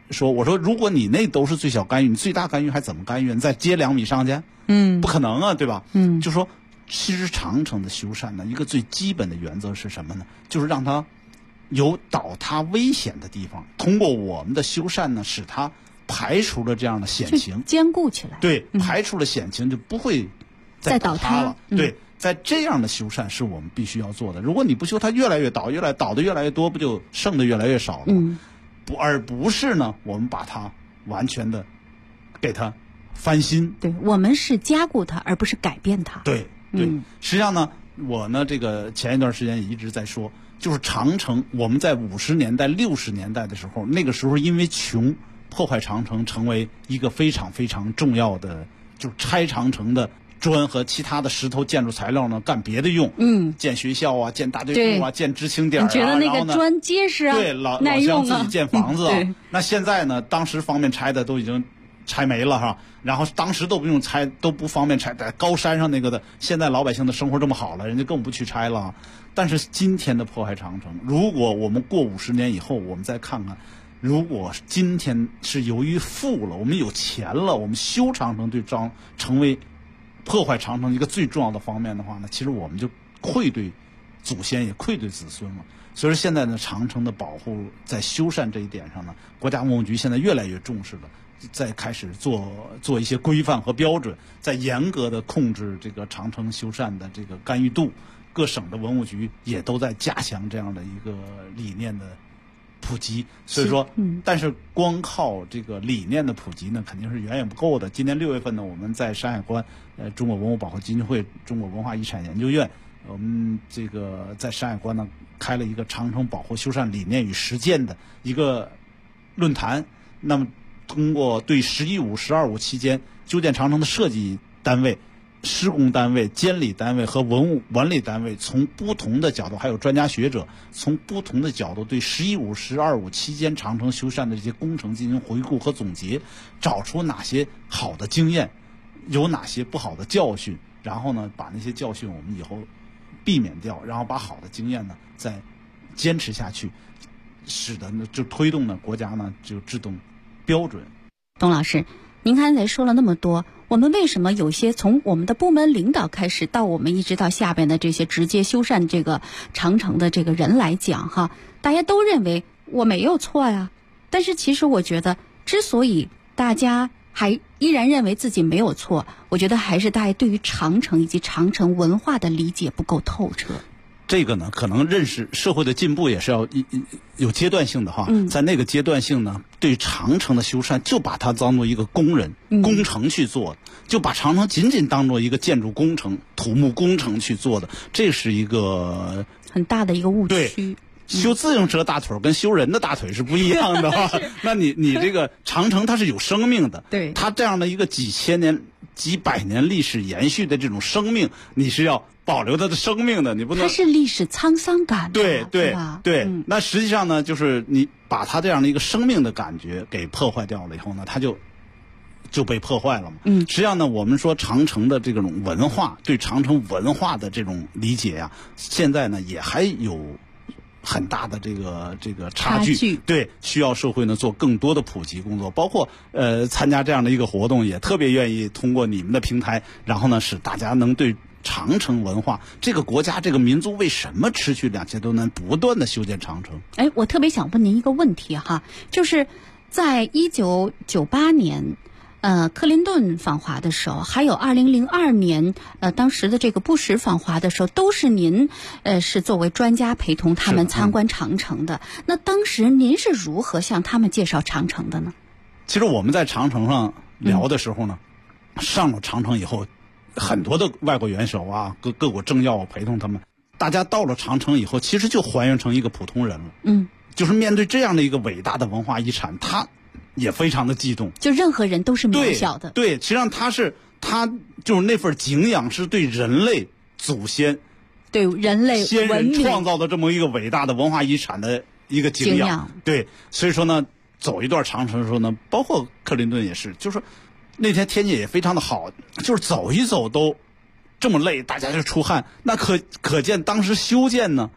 [SPEAKER 10] 说，我说如果你那都是最小干预，你最大干预还怎么干预？你再接2米上去？不可能啊，对吧？就说其实长城的修缮呢，一个最基本的原则是什么呢？就是让它有倒塌危险的地方，通过我们的修缮呢，使它排除了这样的险情，
[SPEAKER 9] 兼顾起来。
[SPEAKER 10] 对，排除了险情就不会再倒塌了。对，在这样的修缮是我们必须要做的。如果你不修，它越来越倒，倒的越来越多，不就剩的越来越少了吗？而不是呢，我们把它完全的给它翻新。
[SPEAKER 9] 对，我们是加固它，而不是改变它。
[SPEAKER 10] 对对，实际上呢，我呢这个前一段时间也一直在说，就是长城，我们在50年代、60年代的时候，那个时候因为穷，破坏长城成为一个非常非常重要的，就是拆长城的砖和其他的石头建筑材料呢，干别的用，建学校啊，建大队部啊，建知青点啊，
[SPEAKER 9] 你觉得那个砖结实啊，
[SPEAKER 10] 对，老乡自己建房子啊。那现在呢，当时方便拆的都已经拆没了哈，然后当时都不用拆，都不方便拆，在高山上那个的，现在老百姓的生活这么好了，人家更不去拆了。但是今天的破坏长城，如果我们过50年以后，我们再看看，如果今天是由于富了，我们有钱了，我们修长城成为破坏长城一个最重要的方面的话呢，其实我们就愧对祖先，也愧对子孙了。所以说现在呢，长城的保护在修缮这一点上呢，国家文物局现在越来越重视了，在开始做一些规范和标准，在严格的控制这个长城修缮的这个干预度。各省的文物局也都在加强这样的一个理念的普及。所以说，但是光靠这个理念的普及呢，肯定是远远不够的。今年6月份呢，我们在山海关中国文物保护基金会、中国文化遗产研究院，我们这个在山海关呢开了一个长城保护修缮理念与实践的一个论坛。那么通过对11.5、12.5期间修建长城的设计单位、施工单位、监理单位和文物管理单位，从不同的角度，还有专家学者，从不同的角度对11.5、12.5期间长城修缮的这些工程进行回顾和总结，找出哪些好的经验，有哪些不好的教训，然后呢，把那些教训我们以后避免掉，然后把好的经验呢再坚持下去，使得呢就推动呢国家呢就制定标准。
[SPEAKER 9] 董老师，您刚才说了那么多，我们为什么有些从我们的部门领导开始，到我们一直到下边的这些直接修缮这个长城的这个人来讲哈，大家都认为我没有错呀？但是其实我觉得，之所以大家还依然认为自己没有错，我觉得还是大家对于长城以及长城文化的理解不够透彻。
[SPEAKER 10] 这个呢，可能认识社会的进步也是要有阶段性的哈。在那个阶段性呢，对长城的修缮就把它当做一个工程去做，就把长城仅仅当做一个建筑工程、土木工程去做的，这是一个
[SPEAKER 9] 很大的一个误区。
[SPEAKER 10] 对，修自行车大腿跟修人的大腿是不一样的哈。那你这个长城它是有生命的，
[SPEAKER 9] 对，
[SPEAKER 10] 它这样的一个几千年、几百年历史延续的这种生命，你是要保留它的生命的，你不能。
[SPEAKER 9] 它是历史沧桑感的，
[SPEAKER 10] 对。那实际上呢，就是你把它这样的一个生命的感觉给破坏掉了以后呢，它就被破坏了嘛。实际上呢，我们说长城的这种文化，对长城文化的这种理解呀，现在呢也还有很大的这个差距，对，需要社会呢做更多的普及工作，包括参加这样的一个活动，也特别愿意通过你们的平台，然后呢使大家能对长城文化这个国家这个民族为什么持续2000多年不断的修建长城。
[SPEAKER 9] 我特别想问您一个问题哈，就是在1998年。克林顿访华的时候，还有2002年，当时的这个布什访华的时候，都是您，是作为专家陪同他们参观长城的。那当时您是如何向他们介绍长城的呢？
[SPEAKER 10] 其实我们在长城上聊的时候呢，上了长城以后，很多的外国元首啊，各国政要陪同他们，大家到了长城以后，其实就还原成一个普通人了。就是面对这样的一个伟大的文化遗产，他也非常的激动，
[SPEAKER 9] 就任何人都是渺小的。
[SPEAKER 10] 对，实际上他就是那份敬仰，是对人类祖先、
[SPEAKER 9] 对人类
[SPEAKER 10] 先人创造的这么一个伟大的文化遗产的一个敬仰。对，所以说呢，走一段长城的时候呢，包括克林顿也是，就是说那天天气也非常的好，就是走一走都这么累，大家就出汗，那可见当时修建呢，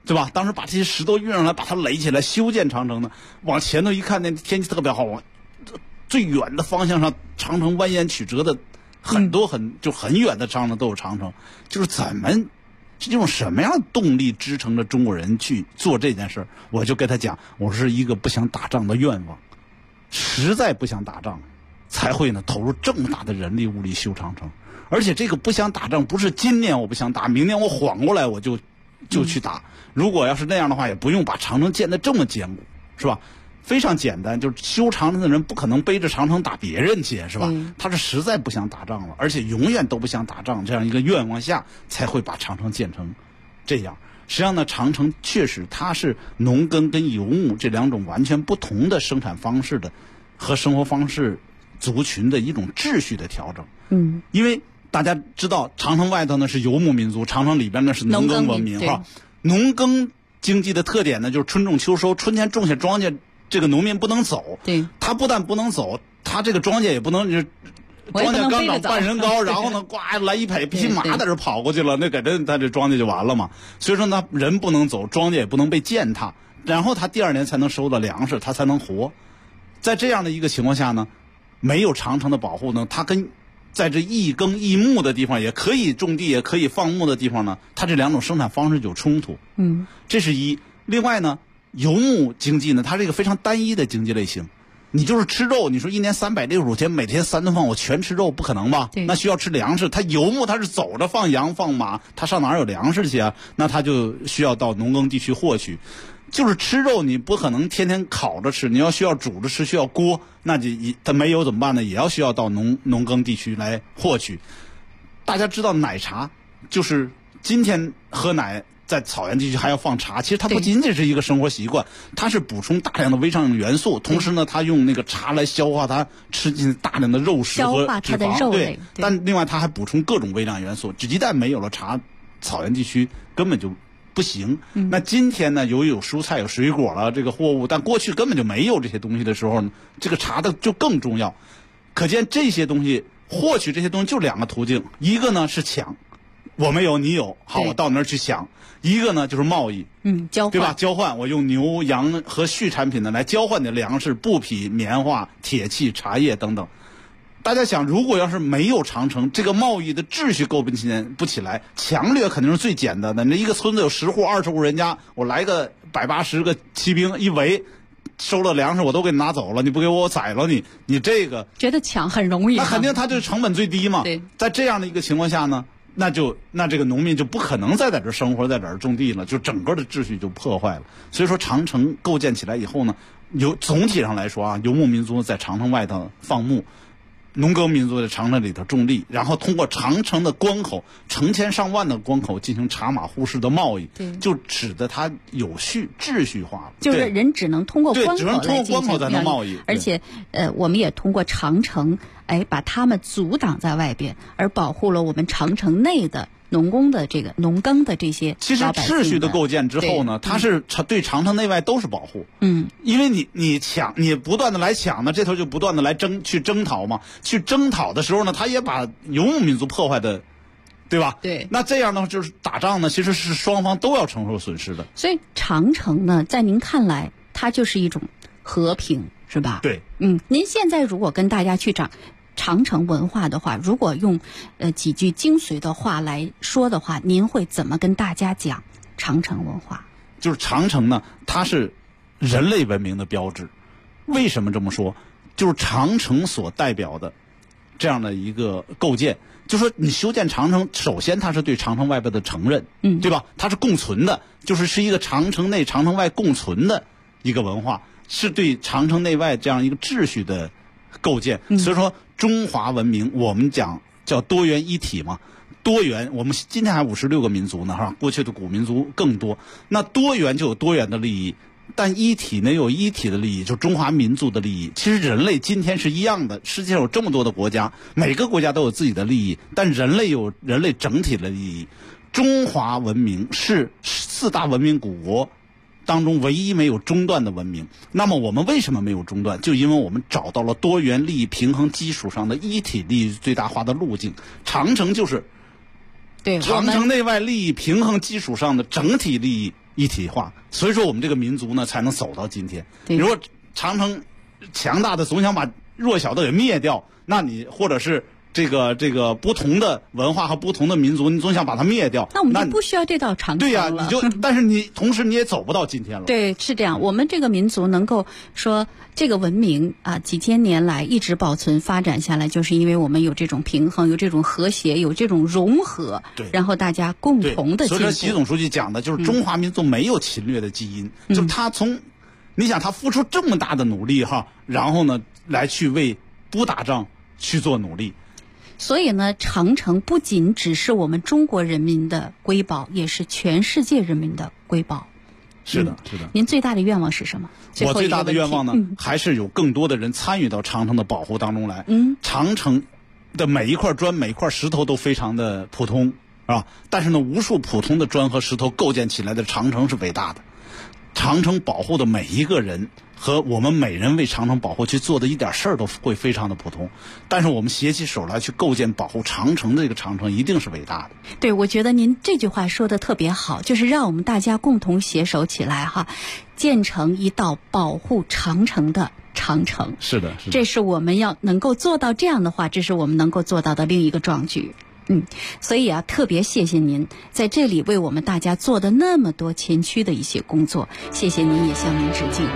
[SPEAKER 10] 对吧？当时把这些石头运上来，把它垒起来，修建长城呢。往前头一看，那天气特别好，往最远的方向上，长城蜿蜒曲折的很多很远的长城都有长城。就是怎么是用什么样的动力支撑着中国人去做这件事？我就跟他讲，我是一个不想打仗的愿望，实在不想打仗，才会呢投入这么大的人力物力修长城。而且这个不想打仗，不是今年我不想打，明年我缓过来我就去打。如果要是那样的话，也不用把长城建得这么坚固，是吧？非常简单，就是修长城的人不可能背着长城打别人去，是吧？他是实在不想打仗了，而且永远都不想打仗，这样一个愿望下才会把长城建成这样。实际上呢，长城确实它是农耕跟游牧这两种完全不同的生产方式的和生活方式族群的一种秩序的调整。因为大家知道长城外头呢是游牧民族，长城里边呢是农耕文明哈。农耕经济的特点呢就是春种秋收，春天种下庄稼，这个农民不能走。对，他不但不能走，他这个庄稼也不能庄稼刚长半人高，然后呢呱来一匹马在这跑过去了，那给他这庄稼就完了嘛。所以说呢，人不能走，庄稼也不能被践踏，然后他第二年才能收到粮食，他才能活。在这样的一个情况下呢，没有长城的保护呢，他跟在这易耕易牧的地方，也可以种地也可以放牧的地方呢，它这两种生产方式有冲突。这是一。另外呢，游牧经济呢，它是一个非常单一的经济类型。你就是吃肉，你说一年365天，每天3顿饭我全吃肉，不可能吧？那需要吃粮食。他游牧，他是走着放羊放马，他上哪儿有粮食去啊？那他就需要到农耕地区获取。就是吃肉，你不可能天天烤着吃，你要需要煮着吃，需要锅，那就它没有怎么办呢？也要需要到农耕地区来获取。大家知道奶茶，就是今天喝奶在草原地区还要放茶，其实它不仅仅是一个生活习惯，它是补充大量的微量元素，同时呢，它用那个茶来消化它吃进大量的肉食和脂肪。对，但另外它还补充各种微量元素。一旦没有了茶，草原地区根本就不行。那今天呢，由于有蔬菜有水果了这个货物，但过去根本就没有这些东西的时候呢，这个茶的就更重要。可见这些东西获取这些东西就两个途径，一个呢是抢，我没有你有，好，我到那儿去抢；一个呢就是贸易，交换，对吧？交换，我用牛羊和畜产品呢来交换你的粮食、布匹、棉花、铁器、茶叶等等。大家想，如果要是没有长城，这个贸易的秩序构建不起来，强掠肯定是最简单的。那一个村子有10户、20户人家，我来个180个骑兵一围，收了粮食我都给你拿走了，你不给我宰了你这个
[SPEAKER 9] 觉得抢很容易，
[SPEAKER 10] 那肯定他就成本最低嘛。对，在这样的一个情况下呢，那这个农民就不可能再在这生活，在这儿种地了，就整个的秩序就破坏了。所以说长城构建起来以后呢，总体上来说啊，游牧民族在长城外头放牧，农耕民族在长城里头种地，然后通过长城的关口，成千上万的关口进行茶马互市的贸易，就使得它有秩序化了。
[SPEAKER 9] 就是人只能通过关口，
[SPEAKER 10] 只能通过关口才能贸易。
[SPEAKER 9] 而且我们也通过长城，把他们阻挡在外边，而保护了我们长城内的农耕的这些。
[SPEAKER 10] 其实秩序的构建之后呢，它是对长城内外都是保护。因为你抢，你不断的来抢呢，这头就不断的来去征讨嘛。去征讨的时候呢，他也把游牧民族破坏的，对吧？对。那这样呢，就是打仗呢，其实是双方都要承受损失的。
[SPEAKER 9] 所以长城呢，在您看来，它就是一种和平，是吧？
[SPEAKER 10] 对。
[SPEAKER 9] 您现在如果跟大家去讲长城文化的话，如果用几句精髓的话来说的话，您会怎么跟大家讲长城文化？
[SPEAKER 10] 就是长城呢，它是人类文明的标志。为什么这么说？就是长城所代表的这样的一个构建，就说你修建长城，首先它是对长城外边的承认，对吧？它是共存的，是一个长城内长城外共存的一个文化，是对长城内外这样一个秩序的构建。所以说中华文明我们讲叫多元一体嘛，多元，我们今天还56个民族呢，是吧？过去的古民族更多，那多元就有多元的利益，但一体呢有一体的利益，就中华民族的利益。其实人类今天是一样的，世界上有这么多的国家，每个国家都有自己的利益，但人类有人类整体的利益。中华文明是4大文明古国当中唯一没有中断的文明。那么我们为什么没有中断？就因为我们找到了多元利益平衡基础上的一体利益最大化的路径。长城就是长城内外利益平衡基础上的整体利益一体化，所以说我们这个民族呢才能走到今天。你说长城强大的总想把弱小的给灭掉，那你或者是这个不同的文化和不同的民族，你总想把它灭掉，
[SPEAKER 9] 那我们就不需要这道长城了。
[SPEAKER 10] 对呀，但是你同时你也走不到今天了。
[SPEAKER 9] 对，是这样。我们这个民族能够说这个文明啊，几千年来一直保存发展下来，就是因为我们有这种平衡，有这种和谐，有这种融合，
[SPEAKER 10] 对，
[SPEAKER 9] 然后大家共同的进步。
[SPEAKER 10] 所以说习总书记讲的就是中华民族没有侵略的基因，就是他你想他付出这么大的努力哈，然后呢来去为不打仗去做努力。
[SPEAKER 9] 所以呢，长城不仅只是我们中国人民的瑰宝，也是全世界人民的瑰宝。
[SPEAKER 10] 是的，是的。
[SPEAKER 9] 您最大的愿望是什么？
[SPEAKER 10] 我最大的愿望呢，还是有更多的人参与到长城的保护当中来。长城的每一块砖、每一块石头都非常的普通啊，但是呢，无数普通的砖和石头构建起来的长城是伟大的。长城保护的每一个人和我们每人为长城保护去做的一点事儿都会非常的普通，但是我们携起手来去构建保护长城的这个长城一定是伟大的。
[SPEAKER 9] 对，我觉得您这句话说的特别好，就是让我们大家共同携手起来哈，建成一道保护长城的长城。
[SPEAKER 10] 是的，
[SPEAKER 9] 这是我们要能够做到这样的话，这是我们能够做到的另一个壮举。所以啊，特别谢谢您在这里为我们大家做的那么多前驱的一些工作，谢谢您，也向您致敬。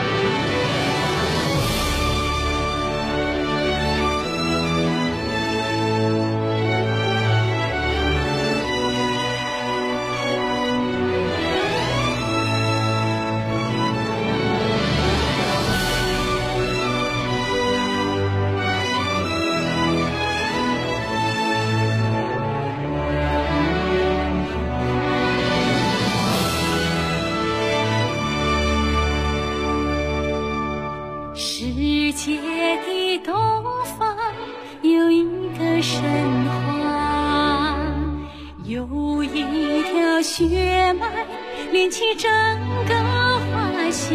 [SPEAKER 12] 血脉连起整个华夏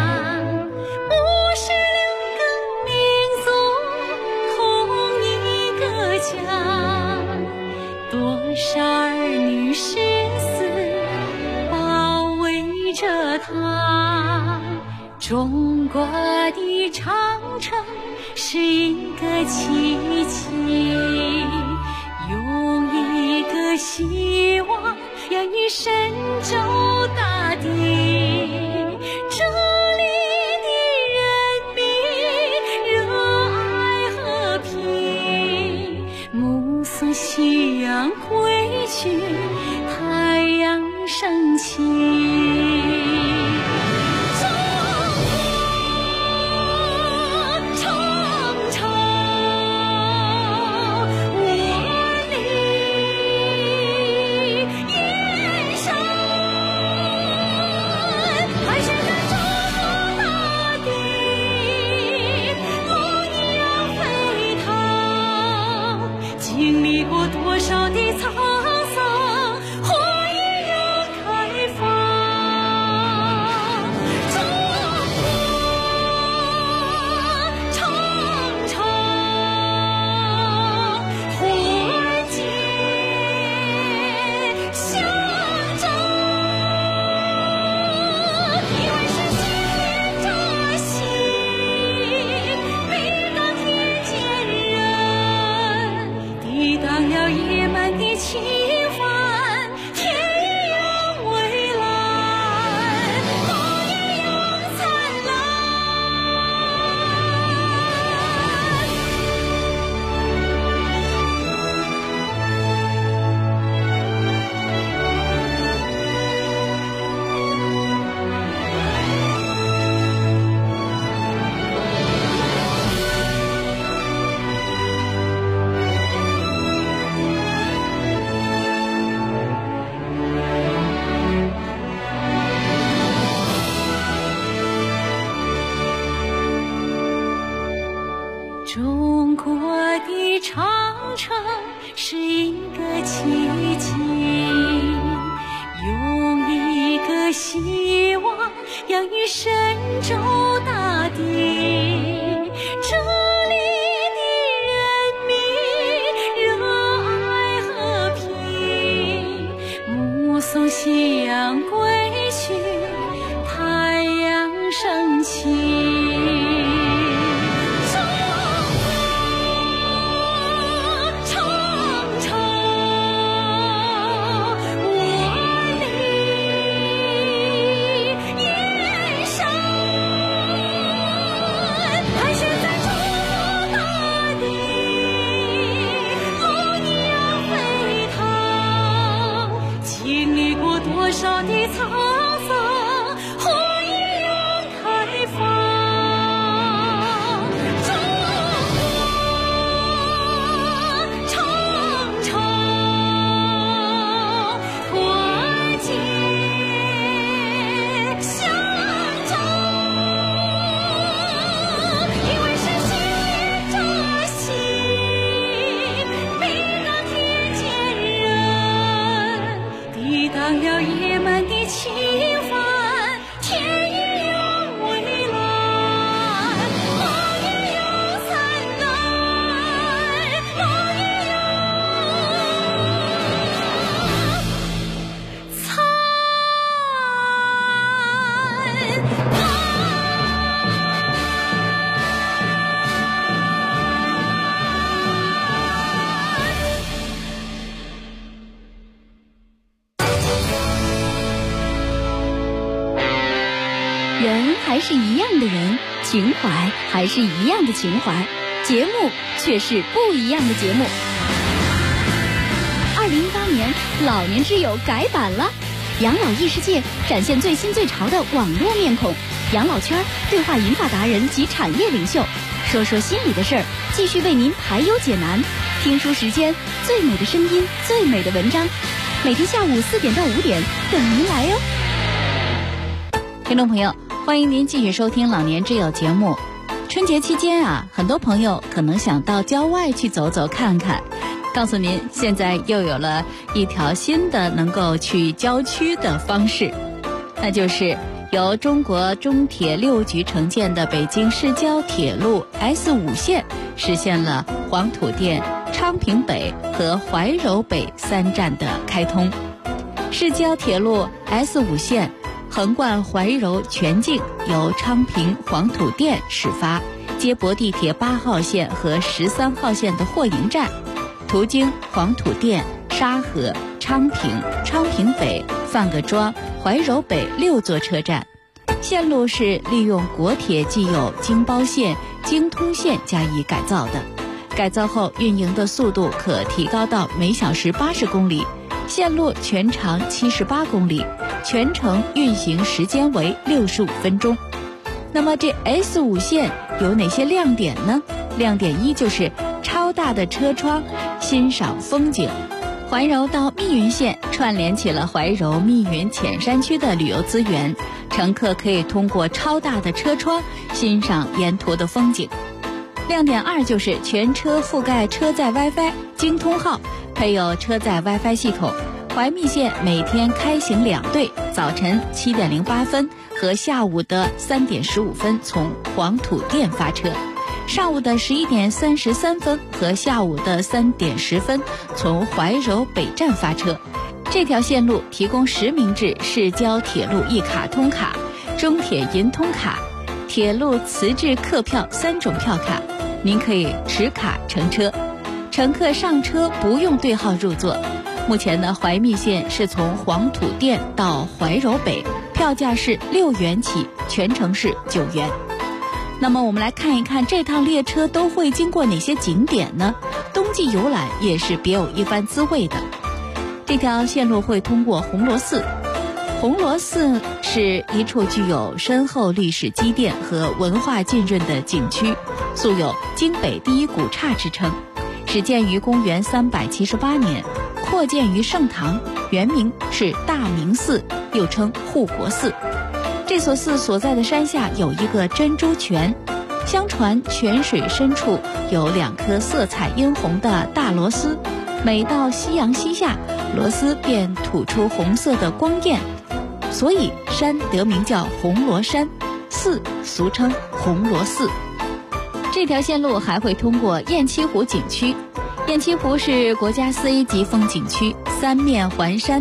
[SPEAKER 12] ，56个民族同一个家，多少儿女誓死保卫着它。中国的长城是一个奇迹，有一个希望洋溢神州大地，这里的人民热爱和平，目送夕阳归去，太阳升起。 送夕阳归去，太阳升起。多少的沧桑，花一样开放。中国长城团结向上，因为是心着心，每个天见人，抵挡了野蛮的侵犯，天也要蔚蓝，梦也要灿烂，梦也要灿烂。
[SPEAKER 9] 人还是一样的人，情怀还是一样的情怀，节目却是不一样的节目。2018年老年之友改版了，养老异世界展现最新最潮的网络面孔，养老圈对话银发达人及产业领袖，说说心里的事儿，继续为您排忧解难。听书时间，最美的声音，最美的文章，每天下午4点到5点等您来哟。听众朋友，欢迎您继续收听老年之友节目。春节期间啊，很多朋友可能想到郊外去走走看看。告诉您，现在又有了一条新的能够去郊区的方式，那就是由中国中铁6局承建的北京市郊铁路 S5 线实现了黄土店、昌平北和怀柔北3站的开通。市郊铁路 S5 线横贯怀柔全境，由昌平黄土店始发，接驳地铁8号线和13号线的货营站，途经黄土店、沙河、昌平、昌平北、范各庄、怀柔北6座车站。线路是利用国铁既有京包线、京通线加以改造的，改造后运营的速度可提高到每小时80公里，线路全长78公里，全程运行时间为65分钟。那么这 S5 线有哪些亮点呢？亮点1就是超大的车窗，欣赏风景。怀柔到密云线串联起了怀柔密云浅山区的旅游资源，乘客可以通过超大的车窗欣赏沿途的风景。亮点2就是全车覆盖车载 WiFi 京通号，配有车载 WiFi 系统。怀密线每天开行2对，早晨7点08分和下午的3点15分从黄土店发车，上午的11点33分和下午的3点10分从怀柔北站发车。这条线路提供实名制市郊铁路一卡通卡、中铁银通卡、铁路磁质客票3种票卡，您可以持卡乘车，乘客上车不用对号入座。目前呢，怀密线是从黄土店到怀柔北，票价是6元起，全程是9元。那么我们来看一看这趟列车都会经过哪些景点呢？冬季游览也是别有一番滋味的。这条线路会通过红螺寺，红螺寺是一处具有深厚历史积淀和文化浸润的景区，素有京北第一古刹之称，始建于公元378年，扩建于盛唐，原名是大明寺，又称护国寺。这所寺所在的山下有一个珍珠泉，相传泉水深处有2颗色彩殷红的大螺丝，每到夕阳西下，螺丝便吐出红色的光焰，所以山得名叫红螺山，寺俗称红螺寺。这条线路还会通过雁栖湖景区，雁栖湖是国家4A 级风景区，3面环山，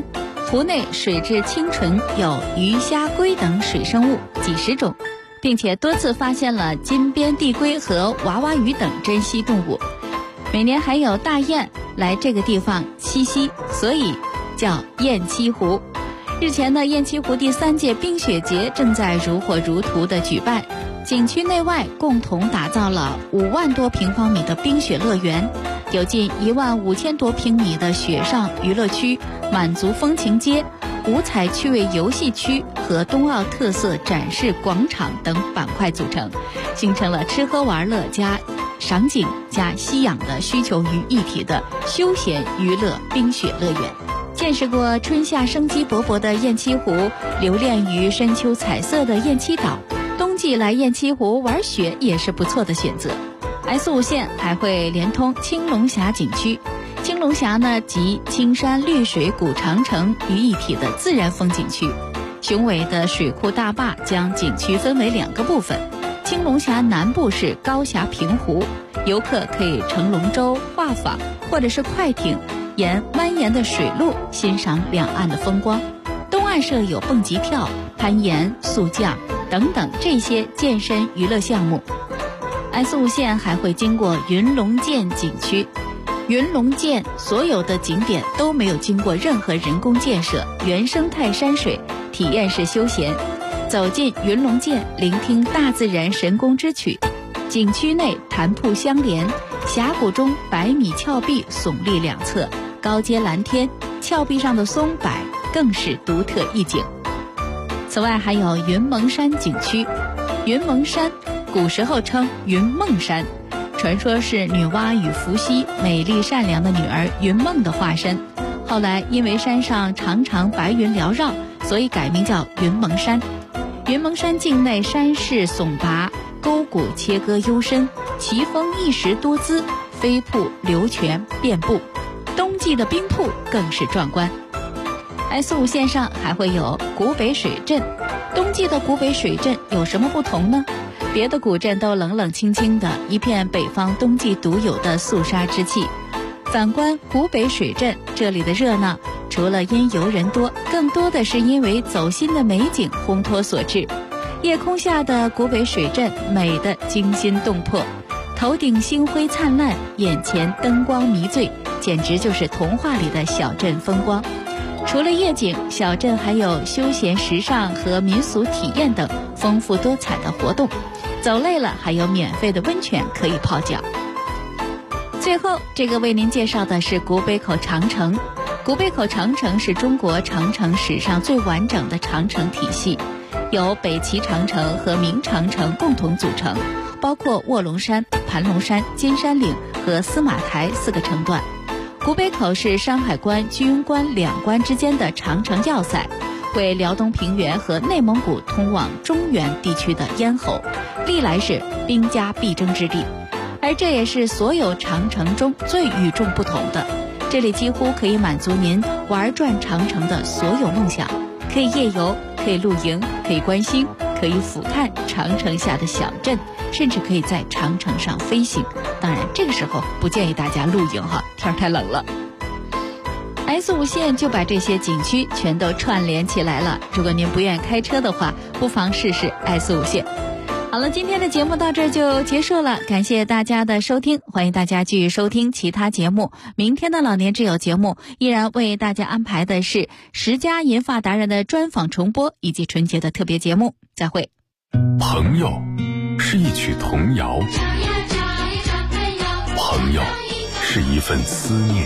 [SPEAKER 9] 湖内水质清纯，有鱼虾龟等水生物几十种，并且多次发现了金边地龟和娃娃鱼等珍稀动物。每年还有大雁来这个地方栖息，所以叫雁栖湖。日前呢，雁栖湖第3届冰雪节正在如火如荼地举办，景区内外共同打造了5万多平方米的冰雪乐园，有近15000多平米的雪上娱乐区、满族风情街、五彩趣味游戏区和冬奥特色展示广场等板块组成，形成了吃喝玩乐加赏景加吸氧的需求于一体的休闲娱乐冰雪乐园。见识过春夏生机勃勃的雁栖湖，留恋于深秋彩色的雁栖岛，冬季来雁栖湖玩雪也是不错的选择。S5线还会连通青龙峡景区。青龙峡呢，集青山绿水古长城于一体的自然风景区，雄伟的水库大坝将景区分为2个部分。青龙峡南部是高峡平湖，游客可以乘龙舟、画舫或者是快艇沿蜿蜒的水路欣赏两岸的风光。东岸设有蹦极跳、攀岩、速降等等这些健身娱乐项目。S5线还会经过云龙涧景区。云龙涧所有的景点都没有经过任何人工建设，原生态山水，体验式休闲。走进云龙涧，聆听大自然神功之曲。景区内潭瀑相连，峡谷中100米峭壁耸立两侧，高阶蓝天，峭壁上的松柏更是独特一景。此外还有云蒙山景区。云蒙山古时候称云梦山，传说是女娲与伏羲美丽善良的女儿云梦的化身，后来因为山上常常白云缭绕，所以改名叫云蒙山。云蒙山境内山势耸拔，沟谷切割幽深，奇峰异石多姿，飞瀑流泉遍布，冬季的冰瀑更是壮观。S5线上还会有古北水镇。冬季的古北水镇有什么不同呢？别的古镇都冷冷清清的，一片北方冬季独有的肃杀之气。反观古北水镇，这里的热闹除了因游人多，更多的是因为走心的美景烘托所致。夜空下的古北水镇美得惊心动魄，头顶星辉灿烂，眼前灯光迷醉，简直就是童话里的小镇风光。除了夜景，小镇还有休闲时尚和民俗体验等丰富多彩的活动，走累了还有免费的温泉可以泡脚。最后这个为您介绍的是古北口长城。古北口长城是中国长城史上最完整的长城体系，由北齐长城和明长城共同组成，包括卧龙山、盘龙山、金山岭和司马台4个城段。古北口是山海关、居庸关2关之间的长城要塞，为辽东平原和内蒙古通往中原地区的咽喉，历来是兵家必争之地。而这也是所有长城中最与众不同的，这里几乎可以满足您玩转长城的所有梦想，可以夜游，可以露营，可以观星，可以俯瞰长城下的小镇，甚至可以在长城上飞行。当然这个时候不建议大家露营哈，天太冷了。S5线就把这些景区全都串联起来了，如果您不愿开车的话，不妨试试 S5线。好了，今天的节目到这儿就结束了，感谢大家的收听，欢迎大家继续收听其他节目。明天的老年之友节目依然为大家安排的是10家银发达人的专访重播以及春节的特别节目，再会。
[SPEAKER 2] 朋友是一曲童谣，朋友是一份思念，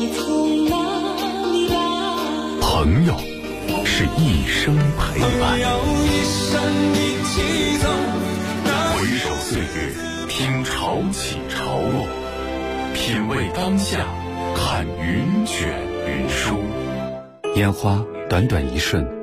[SPEAKER 2] 朋友是一生陪伴。回首岁月，听潮起潮落，品味当下，看云卷云舒。
[SPEAKER 13] 烟花短短一瞬，